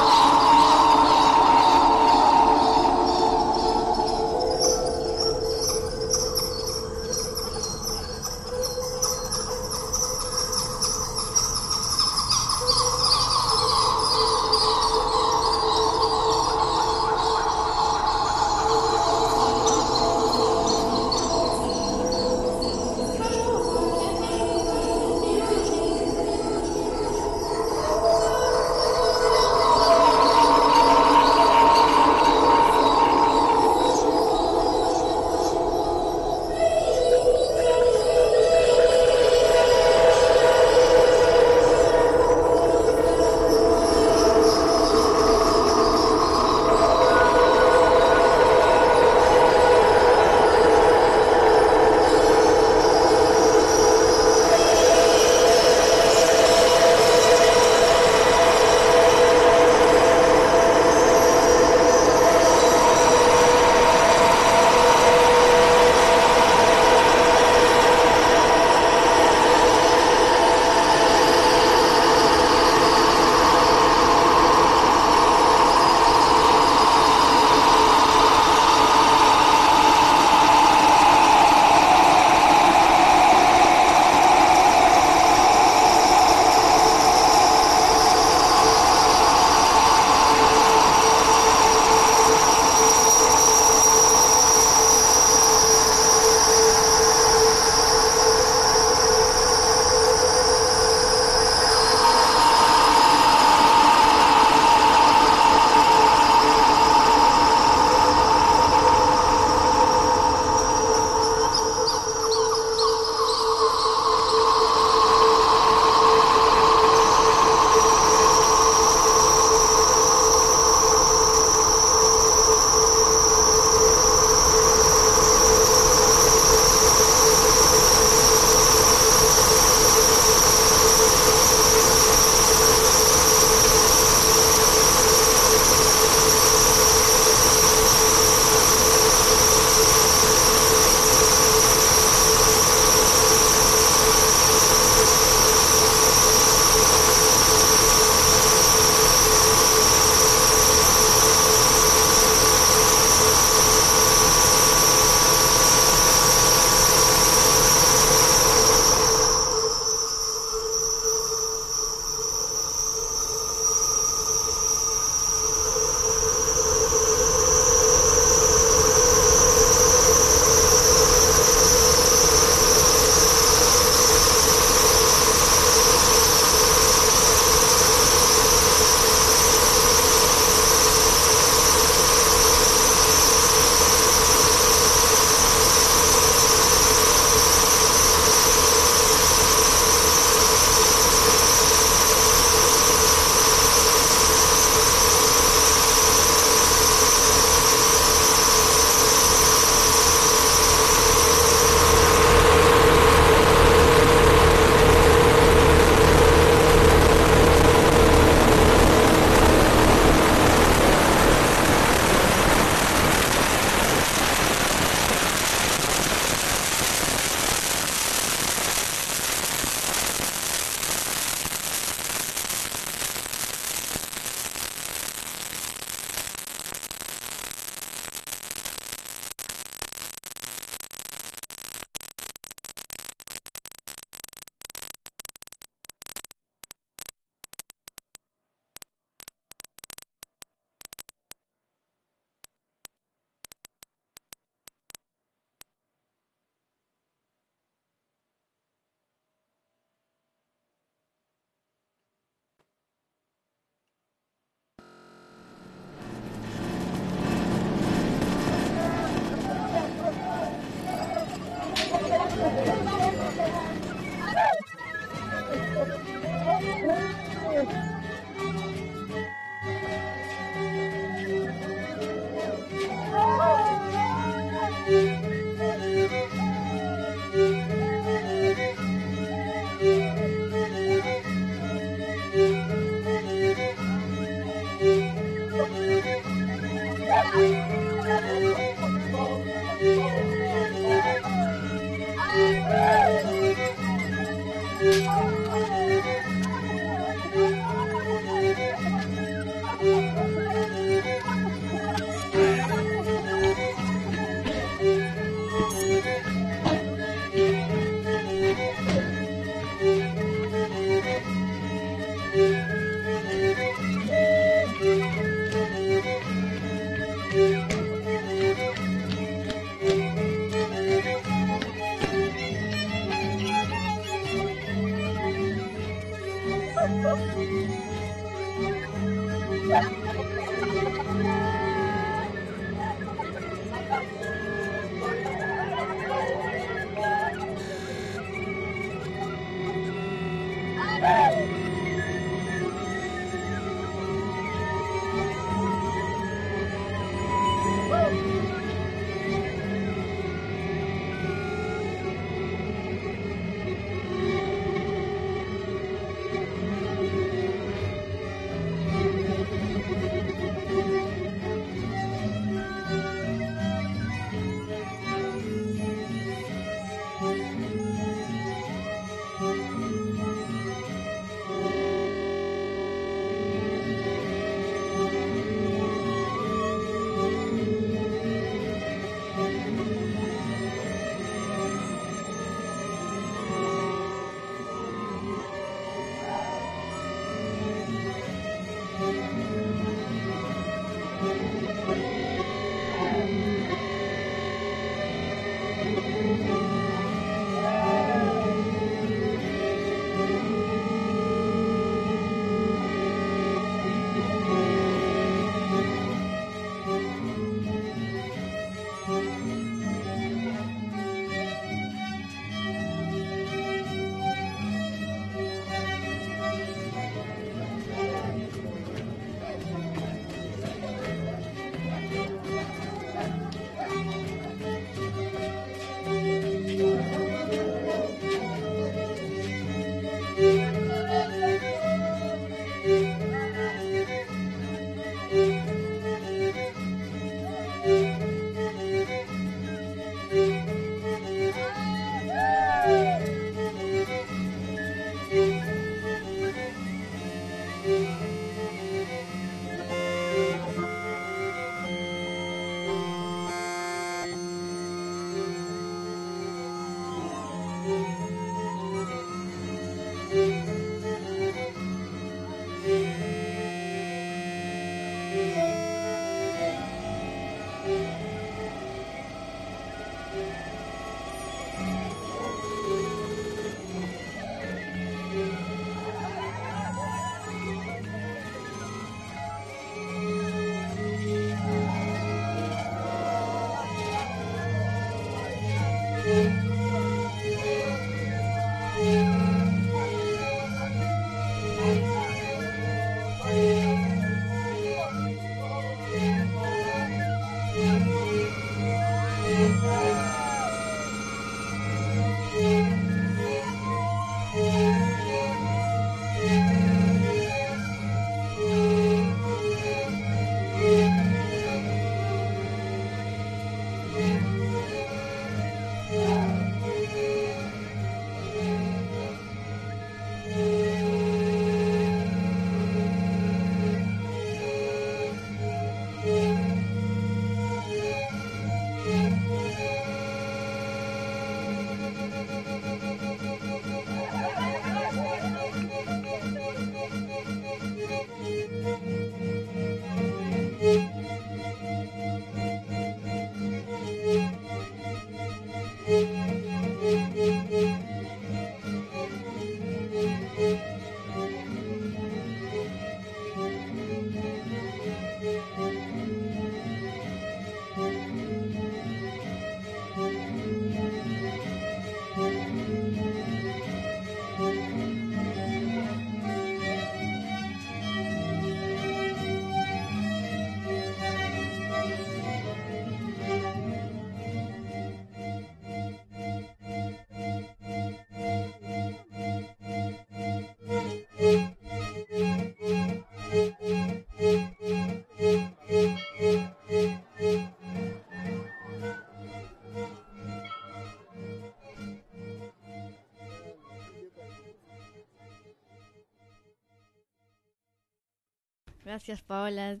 S3: Gracias, Paola.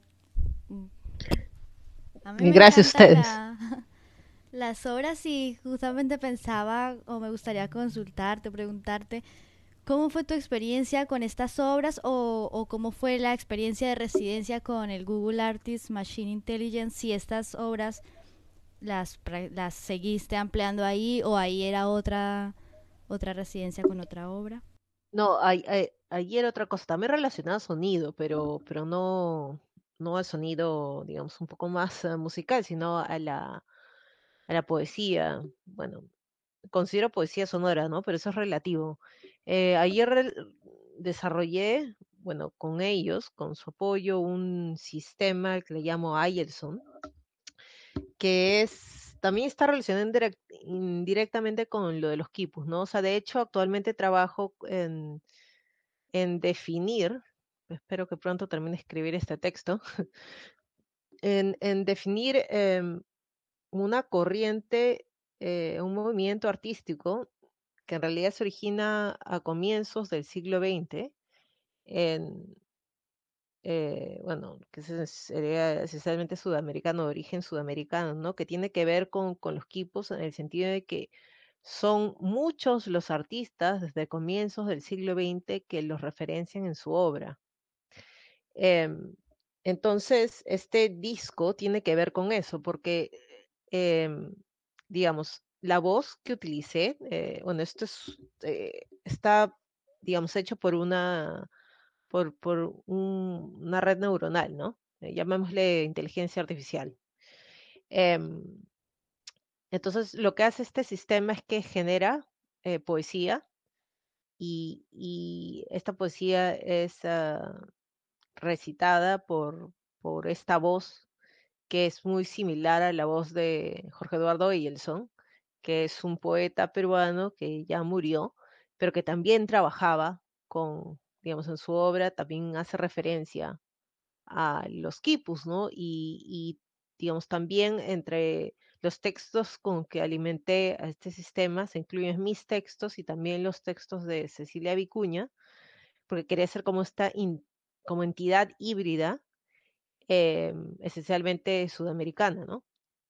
S3: A mí
S4: Y
S3: me
S4: gracias a
S3: encantan
S4: ustedes.
S3: la- las obras y justamente pensaba o me gustaría consultarte, preguntarte, ¿cómo fue tu experiencia con estas obras o, o cómo fue la experiencia de residencia con el Google Artist Machine Intelligence? Si estas obras las, pra- las seguiste ampliando ahí o ahí era otra, otra residencia con otra obra.
S4: No, hay, hay- ayer otra cosa, también relacionada a sonido, pero, pero no, no al sonido, digamos, un poco más eh, musical, sino a la, a la poesía. Bueno, considero poesía sonora, ¿no? Pero eso es relativo. Eh, ayer re- desarrollé, bueno, con ellos, con su apoyo, un sistema que le llamo Ayelson, que es, también está relacionado indirect- indirectamente con lo de los quipus, ¿no? O sea, de hecho, actualmente trabajo en, en definir, espero que pronto termine de escribir este texto, en, en definir em, una corriente, eh, un movimiento artístico que en realidad se origina a comienzos del siglo veinte, en, eh, bueno, que se- sería esencialmente sudamericano, de origen sudamericano, ¿no? Que tiene que ver con, con los quipos en el sentido de que son muchos los artistas desde comienzos del siglo veinte que los referencian en su obra. Em, entonces, este disco tiene que ver con eso, porque, em, digamos, la voz que utilicé, eh, bueno, esto es, eh, está, digamos, hecho por una, por, por un- una red neuronal, ¿no? Eh, llamémosle inteligencia artificial. Em, entonces, lo que hace este sistema es que genera eh, poesía y, y esta poesía es ah, recitada por, por esta voz que es muy similar a la voz de Jorge Eduardo Eyelson, que es un poeta peruano que ya murió, pero que también trabajaba con, digamos, en su obra, también hace referencia a los quipus, ¿no? Y, y, digamos, también entre los textos con que alimenté a este sistema se incluyen mis textos y también los textos de Cecilia Vicuña, porque quería ser como esta in- como entidad híbrida, eh, esencialmente sudamericana, ¿no?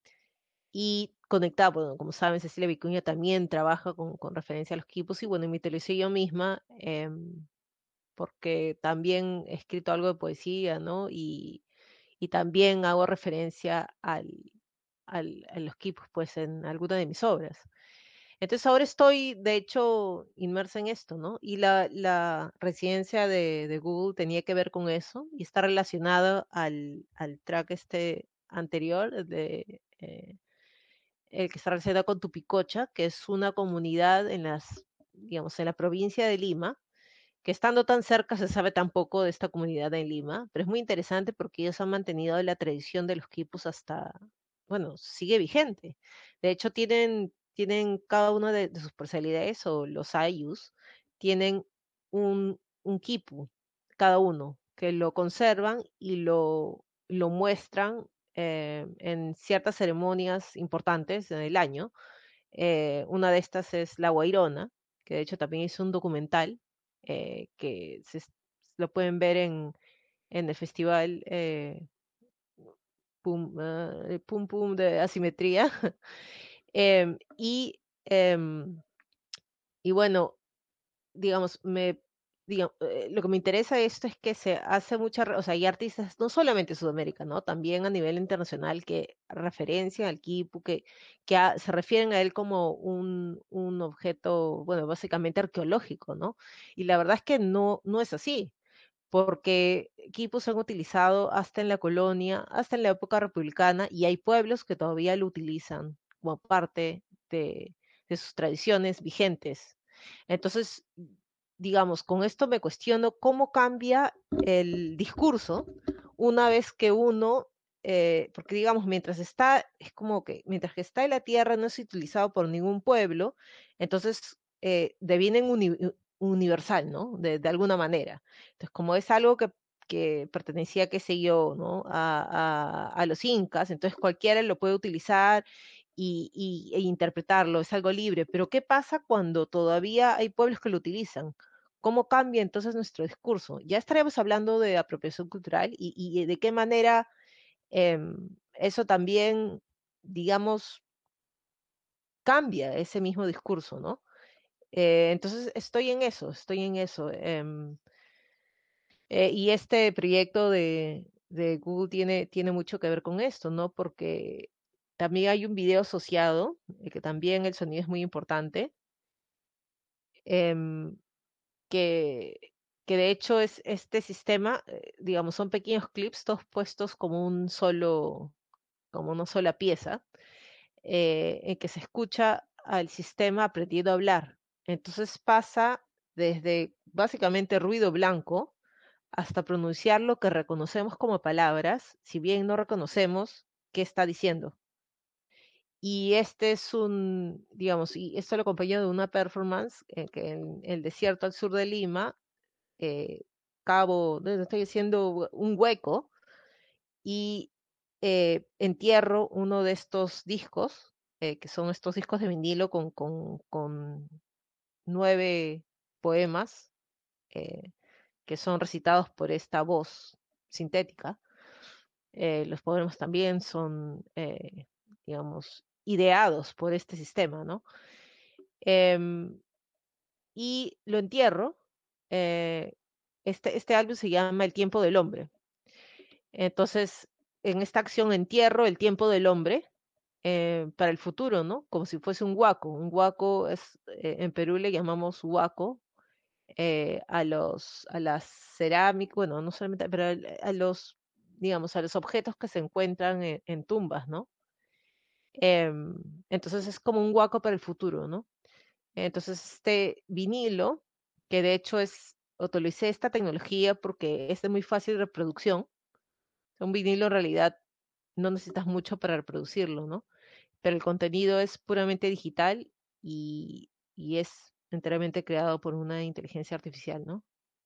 S4: Y conectada, bueno, como saben, Cecilia Vicuña también trabaja con, con referencia a los quipus y bueno, y me utilicé yo misma, em, porque también he escrito algo de poesía, ¿no? Y, y también hago referencia al, al- a los quipus, pues, en alguna de mis obras. Entonces ahora estoy, de hecho, inmersa en esto, ¿no? Y la, la residencia de, de Google tenía que ver con eso y está relacionada al, al track este anterior de... eh, el que está relacionado con Tupicocha, que es una comunidad en las, digamos, en la provincia de Lima, que estando tan cerca se sabe tan poco de esta comunidad en Lima, pero es muy interesante porque ellos han mantenido la tradición de los quipus hasta, bueno, sigue vigente. De hecho, tienen, tienen cada una de, de sus personalidades o los ayus, tienen un, un quipu, cada uno, que lo conservan y lo, lo muestran eh, en ciertas ceremonias importantes en el año. Eh, una de estas es La Guairona, que de hecho también hizo un documental eh, que se, lo pueden ver en, en el festival eh, Pum, uh, Pum Pum de Asimetría. Em, y, em, y bueno, digamos, me, digamos, eh, lo que me interesa de esto es que se hace mucha, re- o sea, hay artistas, no solamente de Sudamérica, ¿no? También a nivel internacional que referencian al quipu, que, que a- se refieren a él como un, un objeto, bueno, básicamente arqueológico, ¿no? Y la verdad es que no, no es así, porque quipus se han utilizado hasta en la colonia, hasta en la época republicana, y hay pueblos que todavía lo utilizan como parte de, de sus tradiciones vigentes. Entonces, digamos, con esto me cuestiono cómo cambia el discurso una vez que uno, eh, porque digamos, mientras está, es como que mientras que está en la tierra no es utilizado por ningún pueblo, entonces eh, deviene uni universal, ¿no? De, de, alguna manera. Entonces, como es algo que, que pertenecía, qué sé yo, ¿no? A, a, a los incas, entonces cualquiera lo puede utilizar y, y, e interpretarlo, es algo libre. Pero ¿qué pasa cuando todavía hay pueblos que lo utilizan? ¿Cómo cambia entonces nuestro discurso? Ya estaríamos hablando de apropiación cultural y, y de qué manera eh, eso también, digamos, cambia ese mismo discurso, ¿no? Eh, entonces estoy en eso, estoy en eso. Eh, eh, y este proyecto de, de Google tiene, tiene mucho que ver con esto, ¿no? Porque también hay un video asociado, eh, que también el sonido es muy importante. Em, que, que de hecho es este sistema, eh, digamos, son pequeños clips, todos puestos como un solo, como una sola pieza, eh, en que se escucha al sistema aprendiendo a hablar. Entonces pasa desde básicamente ruido blanco hasta pronunciar lo que reconocemos como palabras, si bien no reconocemos qué está diciendo. Y este es un, digamos, y esto lo acompañó de una performance en que en el desierto al sur de Lima, eh, cavo, no, estoy haciendo un hueco y eh, entierro uno de estos discos, eh, que son estos discos de vinilo con, con, con nueve poemas, eh, que son recitados por esta voz sintética. Eh, los poemas también son, eh, digamos, ideados por este sistema, ¿no? Em, y lo entierro. eh, este, este álbum se llama El tiempo del hombre. Entonces, en esta acción entierro el tiempo del hombre, eh, para el futuro, ¿no? Como si fuese un huaco. Un huaco es, eh, en Perú le llamamos huaco, eh, a los, a las cerámicas, bueno, no solamente, pero al- a los, digamos, a los objetos que se encuentran en, en tumbas, ¿no? Em, entonces es como un huaco para el futuro, ¿no? Entonces este vinilo, que de hecho es, utilicé esta tecnología porque es de muy fácil reproducción. Un vinilo en realidad no necesitas mucho para reproducirlo, ¿no? Pero el contenido es puramente digital y, y es enteramente creado por una inteligencia artificial, ¿no?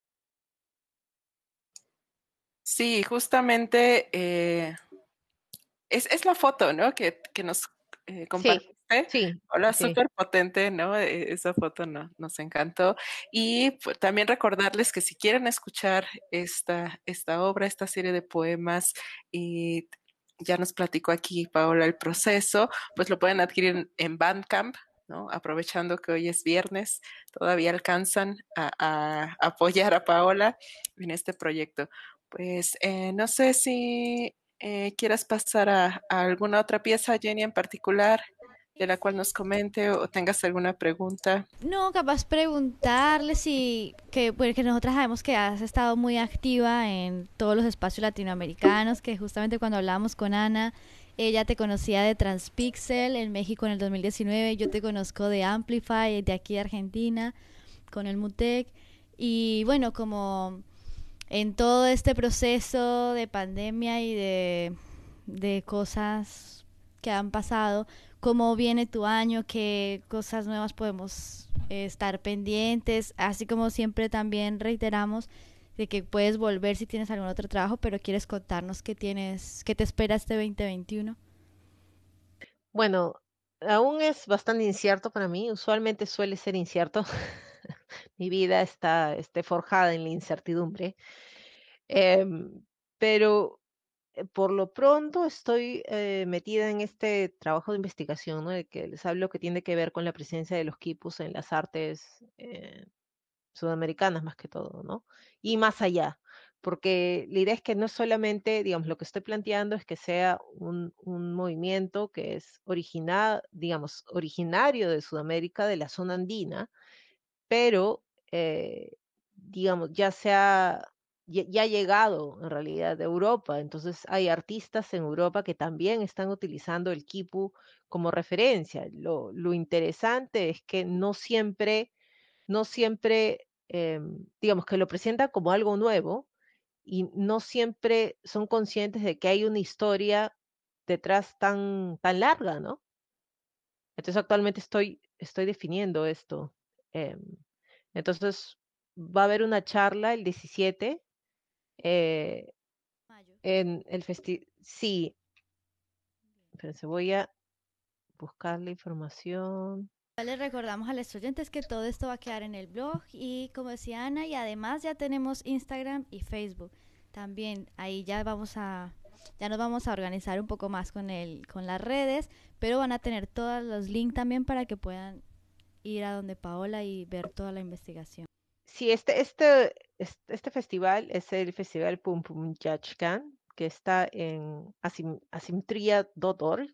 S2: Sí, justamente eh, es, es la foto, ¿no? Que, que nos eh,
S4: Sí,
S2: compartiste.
S4: sí,
S2: Hola,
S4: sí.
S2: súper potente, ¿no? Eh, Esa foto no, nos encantó. Y pues, también recordarles que si quieren escuchar esta, esta obra, esta serie de poemas, y ya nos platicó aquí Paola el proceso, pues lo pueden adquirir en, en Bandcamp, ¿no? Aprovechando que hoy es viernes, todavía alcanzan a, a apoyar a Paola en este proyecto. Pues eh, no sé si eh, quieras pasar a, a alguna otra pieza, Jenny, en particular, de la cual nos comente o tengas alguna pregunta.
S3: No, capaz preguntarle si, que porque nosotras sabemos que has estado muy activa en todos los espacios latinoamericanos, que justamente cuando hablábamos con Ana, ella te conocía de Transpixel en México en el dos mil diecinueve, yo te conozco de Amplify, de aquí de Argentina, con el MUTEC, y bueno, como en todo este proceso de pandemia y de, de cosas que han pasado, cómo viene tu año, qué cosas nuevas podemos eh, estar pendientes, así como siempre también reiteramos de que puedes volver si tienes algún otro trabajo, pero quieres contarnos qué tienes, qué te espera este veinte veintiuno.
S4: Bueno, aún es bastante incierto para mí. Usualmente suele ser incierto. Mi vida está, este, forjada en la incertidumbre. Em, pero eh, por lo pronto estoy, eh, metida en este trabajo de investigación, ¿no? De que les hablo, que tiene que ver con la presencia de los quipus en las artes, eh, sudamericanas más que todo, ¿no? Y más allá, porque la idea es que no solamente, digamos, lo que estoy planteando es que sea un, un movimiento que es original, digamos, originario de Sudamérica, de la zona andina, pero, eh, digamos, ya se ha, ya, ya ha llegado en realidad de Europa. Entonces hay artistas en Europa que también están utilizando el quipu como referencia. Lo, lo interesante es que no siempre, no siempre, em, digamos, que lo presentan como algo nuevo y no siempre son conscientes de que hay una historia detrás tan, tan larga, ¿no? Entonces actualmente estoy, estoy definiendo esto. em, entonces, va a haber una charla el diecisiete, eh,
S3: Mayo.
S4: en el festival. Sí, espérense, voy a buscar la información.
S3: Les recordamos a los oyentes que todo esto va a quedar en el blog y como decía Ana, y además ya tenemos Instagram y Facebook. También ahí ya vamos a, ya nos vamos a organizar un poco más con el, con las redes, pero van a tener todos los links también para que puedan ir a donde Paola y ver toda la investigación.
S4: Sí, este, este, este, este festival es el Festival Pum Pum Yachkan, que está en asim, asimtria punto org,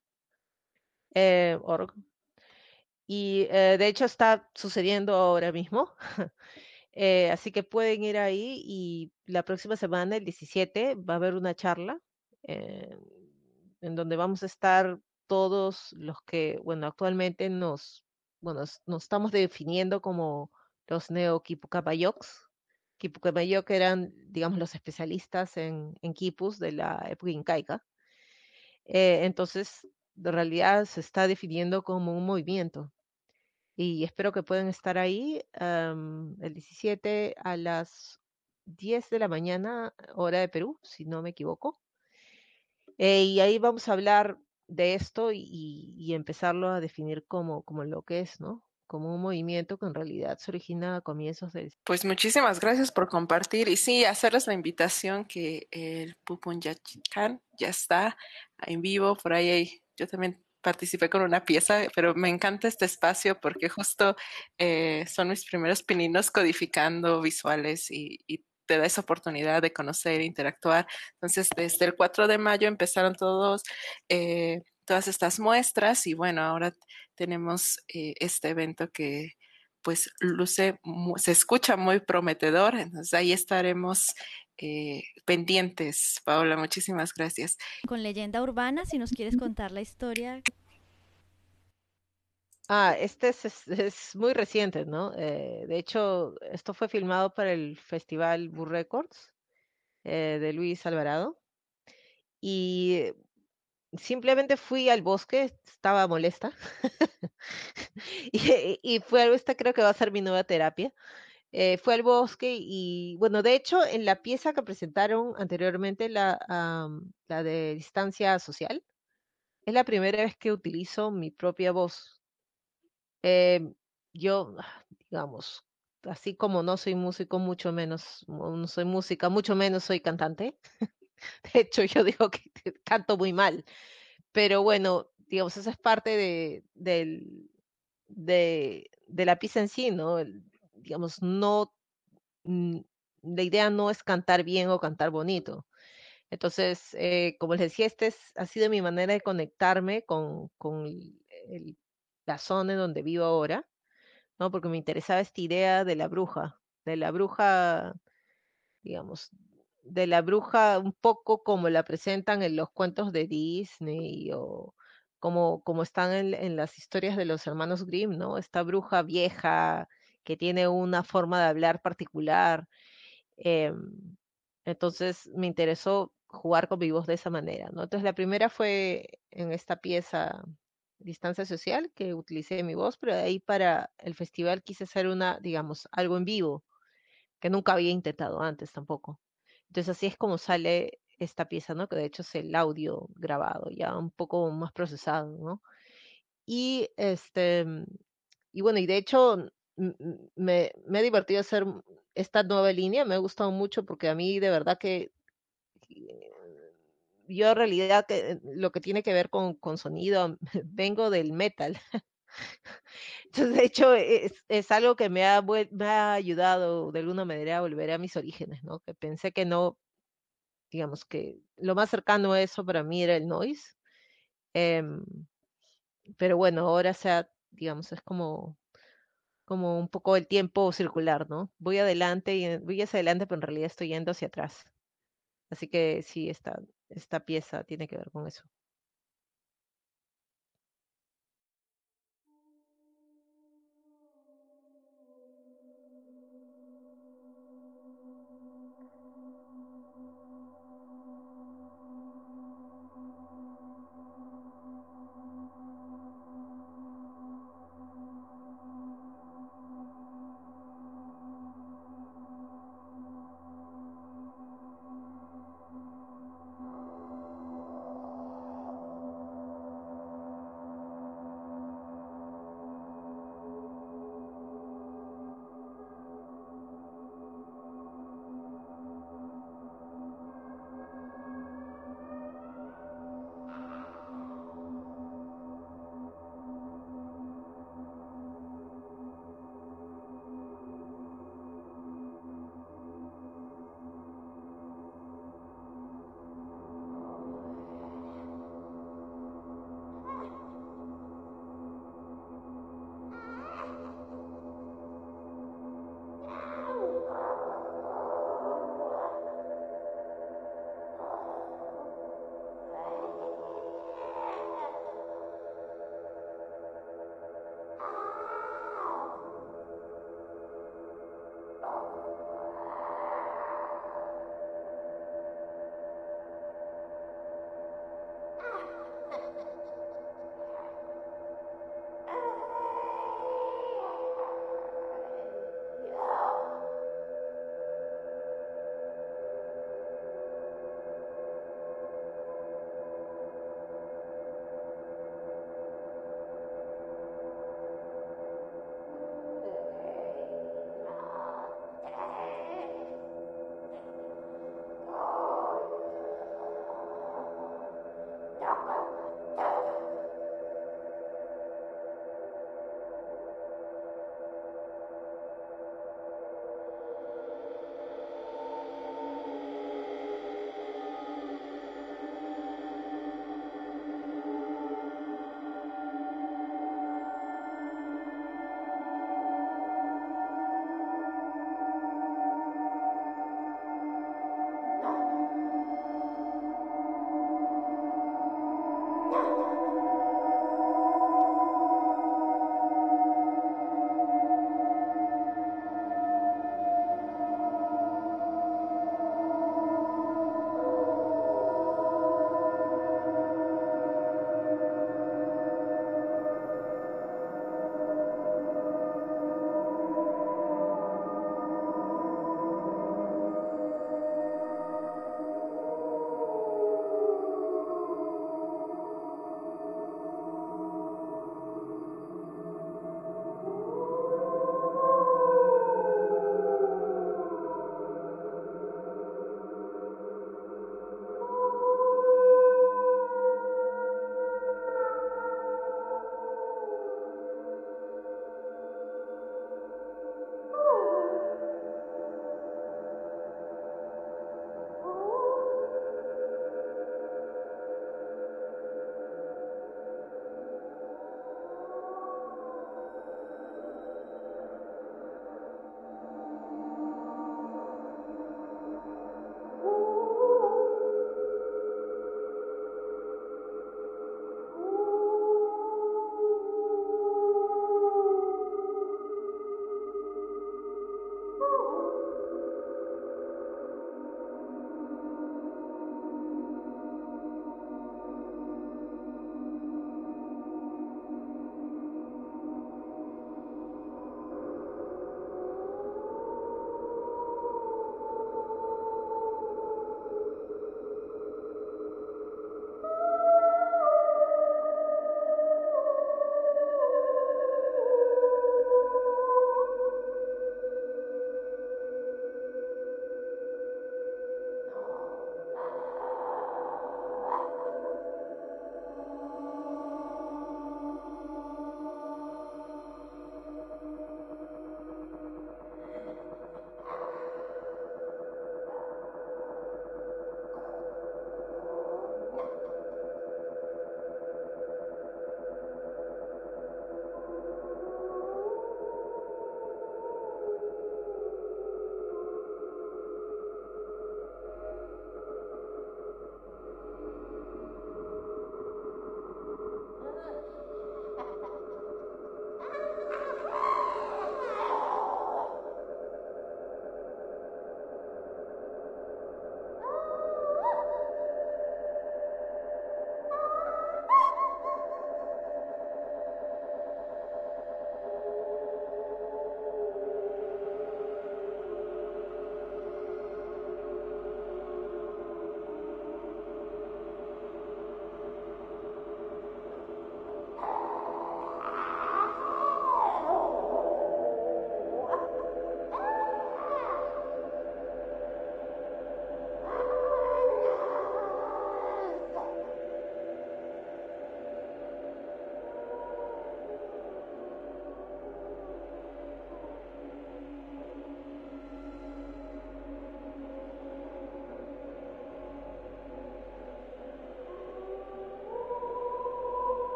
S4: eh, org, y eh, de hecho está sucediendo ahora mismo. Eh, así que pueden ir ahí y la próxima semana, el diecisiete, va a haber una charla eh, en donde vamos a estar todos los que, bueno, actualmente nos, bueno, s- nos estamos definiendo como los neo-Kipukapayoks. Kipukapayoks eran, digamos, los especialistas en, en quipus de la época incaica. Eh, entonces, en realidad se está definiendo como un movimiento y espero que puedan estar ahí am, el diecisiete a las diez de la mañana, hora de Perú, si no me equivoco. Eh, y ahí vamos a hablar de esto y, y empezarlo a definir como, como lo que es, ¿no? Como un movimiento que en realidad se origina a comienzos del...
S2: Pues muchísimas gracias por compartir y sí, hacerles la invitación que el Pupunyachican ya está en vivo, por ahí hay- yo también participé con una pieza, pero me encanta este espacio porque justo eh, son mis primeros pininos codificando visuales y, y te da esa oportunidad de conocer, interactuar. Entonces, desde el cuatro de mayo empezaron todos, eh, todas estas muestras y bueno, ahora tenemos eh, este evento que pues luce, se escucha muy prometedor, entonces ahí estaremos eh, pendientes. Paola, muchísimas gracias.
S3: Con Leyenda Urbana, si nos quieres contar la historia.
S4: Ah, este es, es, es muy reciente, ¿no? Eh, de hecho, esto fue filmado para el Festival Bur Records eh, de Luis Alvarado. Y simplemente fui al bosque, estaba molesta. y, y fue algo, esta creo que va a ser mi nueva terapia. Eh, fue al bosque y, bueno, de hecho, en la pieza que presentaron anteriormente, la, am, la de distancia social, es la primera vez que utilizo mi propia voz. Eh, yo, ah, digamos, así como no soy músico, mucho menos, no soy música, mucho menos soy cantante. De hecho, yo digo que canto muy mal. Pero bueno, digamos, esa es parte de, del, de, de la pieza en sí, ¿no? El- digamos, no, mm, la idea no es cantar bien o cantar bonito. Entonces, eh, como les decía, esta es, ha sido mi manera de conectarme con, con el- el- la zona en donde vivo ahora, ¿no? Porque me interesaba esta idea de la bruja, de la bruja, digamos, de la bruja un poco como la presentan en los cuentos de Disney o como, como están en, en las historias de los hermanos Grimm, ¿no? Esta bruja vieja que tiene una forma de hablar particular. em, entonces me interesó jugar con mi voz de esa manera, ¿no? Entonces la primera fue en esta pieza Distancia Social, que utilicé mi voz, pero de ahí para el festival quise hacer una, digamos, algo en vivo que nunca había intentado antes tampoco. Entonces así es como sale esta pieza, ¿no? Que de hecho es el audio grabado, ya un poco más procesado, ¿no? Y este, y bueno, y de hecho m- m- me, me he divertido hacer esta nueva línea, me ha gustado mucho porque a mí de verdad que eh, yo en realidad que lo que tiene que ver con, con sonido, vengo del metal. Entonces, de hecho, es, es algo que me ha, vuel- me ha ayudado de alguna manera a volver a mis orígenes, ¿no? Que pensé que no, digamos que lo más cercano a eso para mí era el noise. em, pero bueno, ahora sea, digamos, es como, como un poco el tiempo circular, ¿no? Voy adelante y voy hacia adelante, pero en realidad estoy yendo hacia atrás. Así que sí, esta, esta pieza tiene que ver con eso.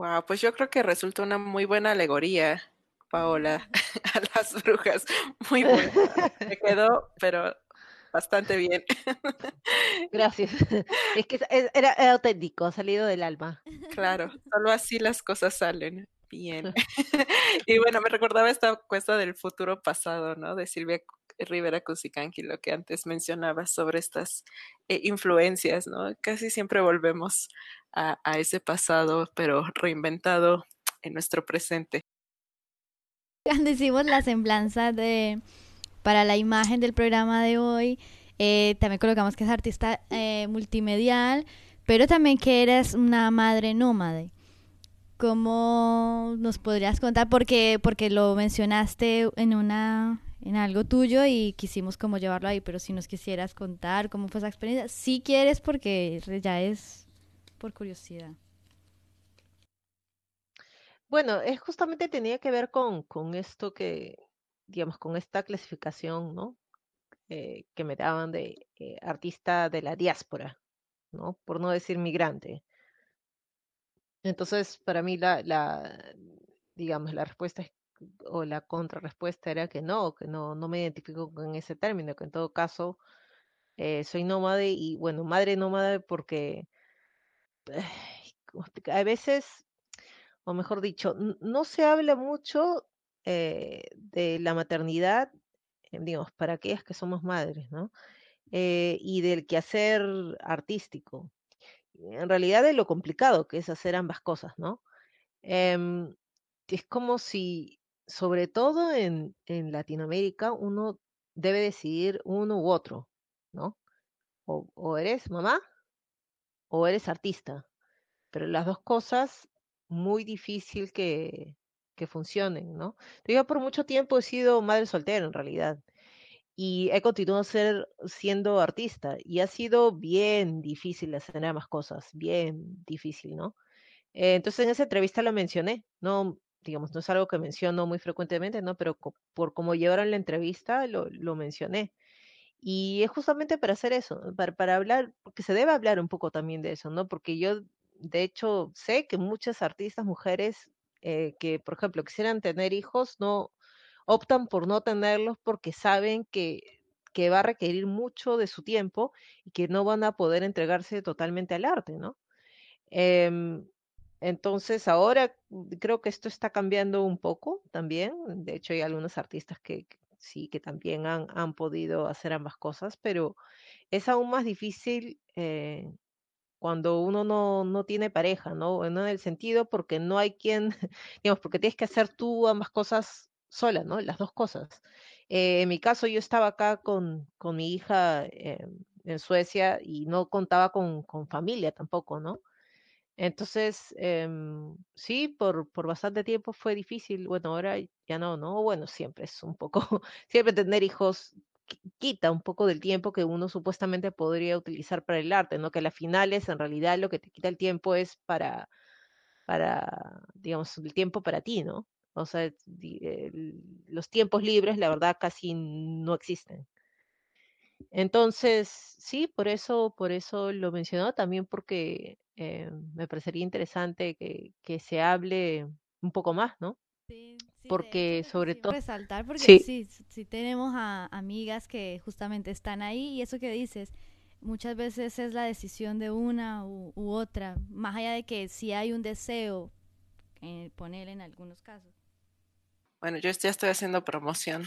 S2: Wow, pues yo creo que resulta una muy buena alegoría, Paola, a las brujas. Muy buena. Me quedó, pero bastante bien.
S4: Gracias. Es que es- es- era, era auténtico, ha salido del alma.
S2: Claro, solo así las cosas salen bien. Y bueno, me recordaba esta cuesta del futuro pasado, ¿no? De Silvia Rivera Cusicanqui, lo que antes mencionaba sobre estas eh, influencias, ¿no? Casi siempre volvemos a, a ese pasado, pero reinventado en nuestro presente.
S3: Cuando hicimos la semblanza de para la imagen del programa de hoy, eh, también colocamos que es artista eh, multimedial, pero también que eres una madre nómade. ¿Cómo nos podrías contar? Porque, porque lo mencionaste en una en algo tuyo y quisimos como llevarlo ahí, pero si nos quisieras contar cómo fue esa experiencia, si quieres porque ya es por curiosidad.
S4: Bueno, es justamente tenía que ver con, con esto que, digamos, con esta clasificación, ¿no? Eh, que me daban de eh, artista de la diáspora, ¿no? Por no decir migrante. Entonces, para mí la, la, digamos, la respuesta es- o la contrarrespuesta era que no, que no, no me identifico con ese término, que en todo caso eh, soy nómade y, bueno, madre nómade porque ay, ¿cómo explicar? A veces, o mejor dicho, n- no se habla mucho eh, de la maternidad, eh, digamos, para aquellas que somos madres, ¿no? Eh, y del quehacer artístico. En realidad de lo complicado que es hacer ambas cosas, ¿no? Em, es como si, sobre todo en, en Latinoamérica, uno debe decidir uno u otro, ¿no? O, o eres mamá o eres artista, pero las dos cosas muy difícil que, que funcionen, ¿no? Yo por mucho tiempo he sido madre soltera en realidad y he continuado ser, siendo artista y ha sido bien difícil hacer ambas cosas, bien difícil, ¿no? Eh, entonces en esa entrevista lo mencioné, no, digamos, no es algo que menciono muy frecuentemente, ¿no? Pero co- por cómo llevaron la entrevista lo, lo mencioné. Y es justamente para hacer eso, ¿no? para, para hablar, porque se debe hablar un poco también de eso, ¿no? Porque yo, de hecho, sé que muchas artistas mujeres eh, que, por ejemplo, quisieran tener hijos, no optan por no tenerlos porque saben que, que va a requerir mucho de su tiempo y que no van a poder entregarse totalmente al arte, ¿no? Em, entonces, ahora mm, creo que esto está cambiando un poco también. De hecho, hay algunos artistas que que sí, que también han, han podido hacer ambas cosas, pero es aún más difícil eh, cuando uno no, no tiene pareja, ¿no? No en el sentido porque no hay quien, digamos, porque tienes que hacer tú ambas cosas sola, ¿no? Las dos cosas. Eh, en mi caso, yo estaba acá con, con mi hija eh, en Suecia y no contaba con, con familia tampoco, ¿no? Entonces, em, sí, por, por bastante tiempo fue difícil. Bueno, ahora ya no, ¿no? Bueno, siempre es un poco, siempre tener hijos qui- quita un poco del tiempo que uno supuestamente podría utilizar para el arte, ¿no? Que a las finales, en realidad, lo que te quita el tiempo es para, para, digamos, el tiempo para ti, ¿no? O sea, di- el- los tiempos libres, la verdad, casi no existen. Entonces, sí, por eso, por eso lo mencionó también porque eh, me parecería interesante que, que se hable un poco más, ¿no?
S3: Sí, sí, de hecho
S4: Porque
S3: lo
S4: sobre
S3: quisimos
S4: todo,
S3: resaltar porque
S4: sí,
S3: sí, sí tenemos a amigas que justamente están ahí y eso que dices, muchas veces es la decisión de una u, u otra, más allá de que si hay un deseo, eh, poner en algunos casos.
S2: Bueno, yo ya estoy haciendo promoción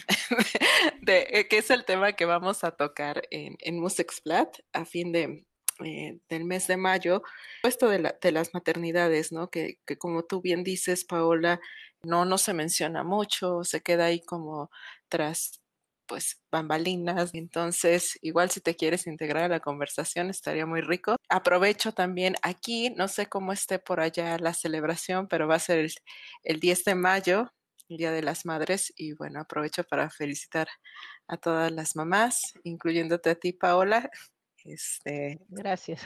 S2: de, de qué es el tema que vamos a tocar en, en Musexplat a fin de, eh, del mes de mayo. Esto de, la, de las maternidades, ¿no? Que, que como tú bien dices, Paola, no, no se menciona mucho, se queda ahí como tras pues bambalinas. Entonces, igual si te quieres integrar a la conversación, estaría muy rico. Aprovecho también aquí, no sé cómo esté por allá la celebración, pero va a ser el, el diez de mayo, el Día de las Madres, y bueno, aprovecho para felicitar a todas las mamás, incluyéndote a ti, Paola. Este,
S4: gracias.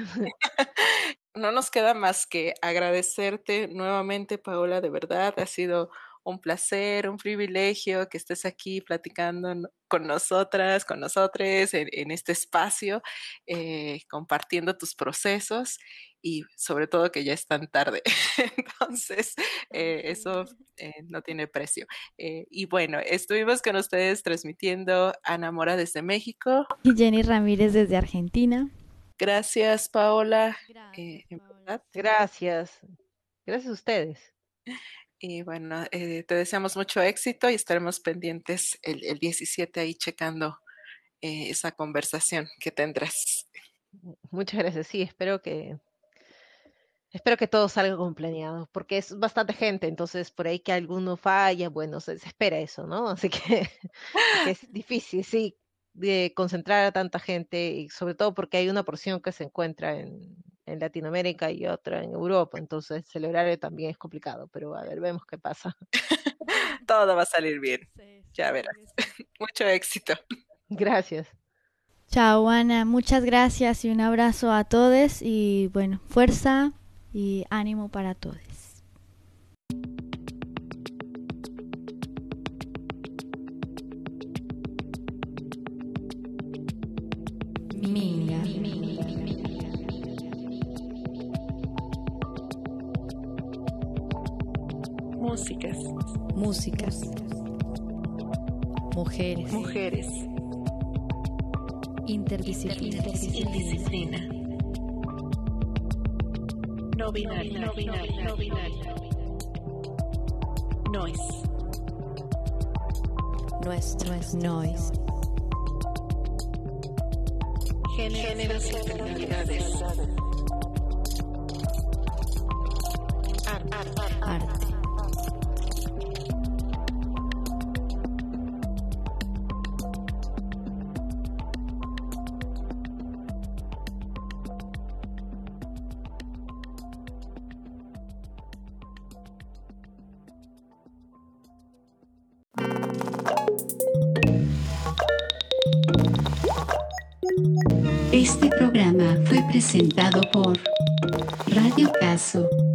S2: no nos queda más que agradecerte nuevamente, Paola, de verdad, ha sido un placer, un privilegio que estés aquí platicando no- con nosotras, con nosotros en, en este espacio, eh, compartiendo tus procesos. y sobre todo que ya es tan tarde. Entonces, eh, eso eh, no tiene precio. Eh, y bueno, estuvimos con ustedes transmitiendo Ana Mora desde México.
S3: Y Jenny Ramírez desde Argentina.
S2: Gracias, Paola.
S3: Gracias,
S2: eh, en
S3: Paola.
S2: verdad.
S4: Gracias. Gracias a ustedes.
S2: Y bueno, eh, te deseamos mucho éxito y estaremos pendientes el, el diecisiete ahí checando eh, esa conversación que tendrás.
S4: Muchas gracias. Sí, espero que espero que todo salga como planeado, porque es bastante gente, entonces por ahí que alguno falla, bueno, se, se espera eso, ¿no? Así que, porque es difícil, sí, de concentrar a tanta gente y sobre todo porque hay una porción que se encuentra en, en Latinoamérica y otra en Europa, entonces celebrar también es complicado, pero a ver, vemos qué pasa.
S2: Todo va a salir bien,
S3: Sí,
S2: ya
S3: seguro
S2: verás.
S3: que sí.
S2: Mucho éxito.
S4: Gracias.
S3: Chao, Ana. Muchas gracias y un abrazo a todos. Y bueno, fuerza y ánimo para todos. Minga.
S2: Músicas,
S3: Músicas. Mujeres.
S2: mujeres,
S3: Interdisciplina.
S2: interdisciplina, no binario, no binario, no binario, noise,
S3: Nuestro es noise.
S2: géneros y tonalidades, arte,
S3: Arte.
S1: Este programa fue presentado por Radio Caso.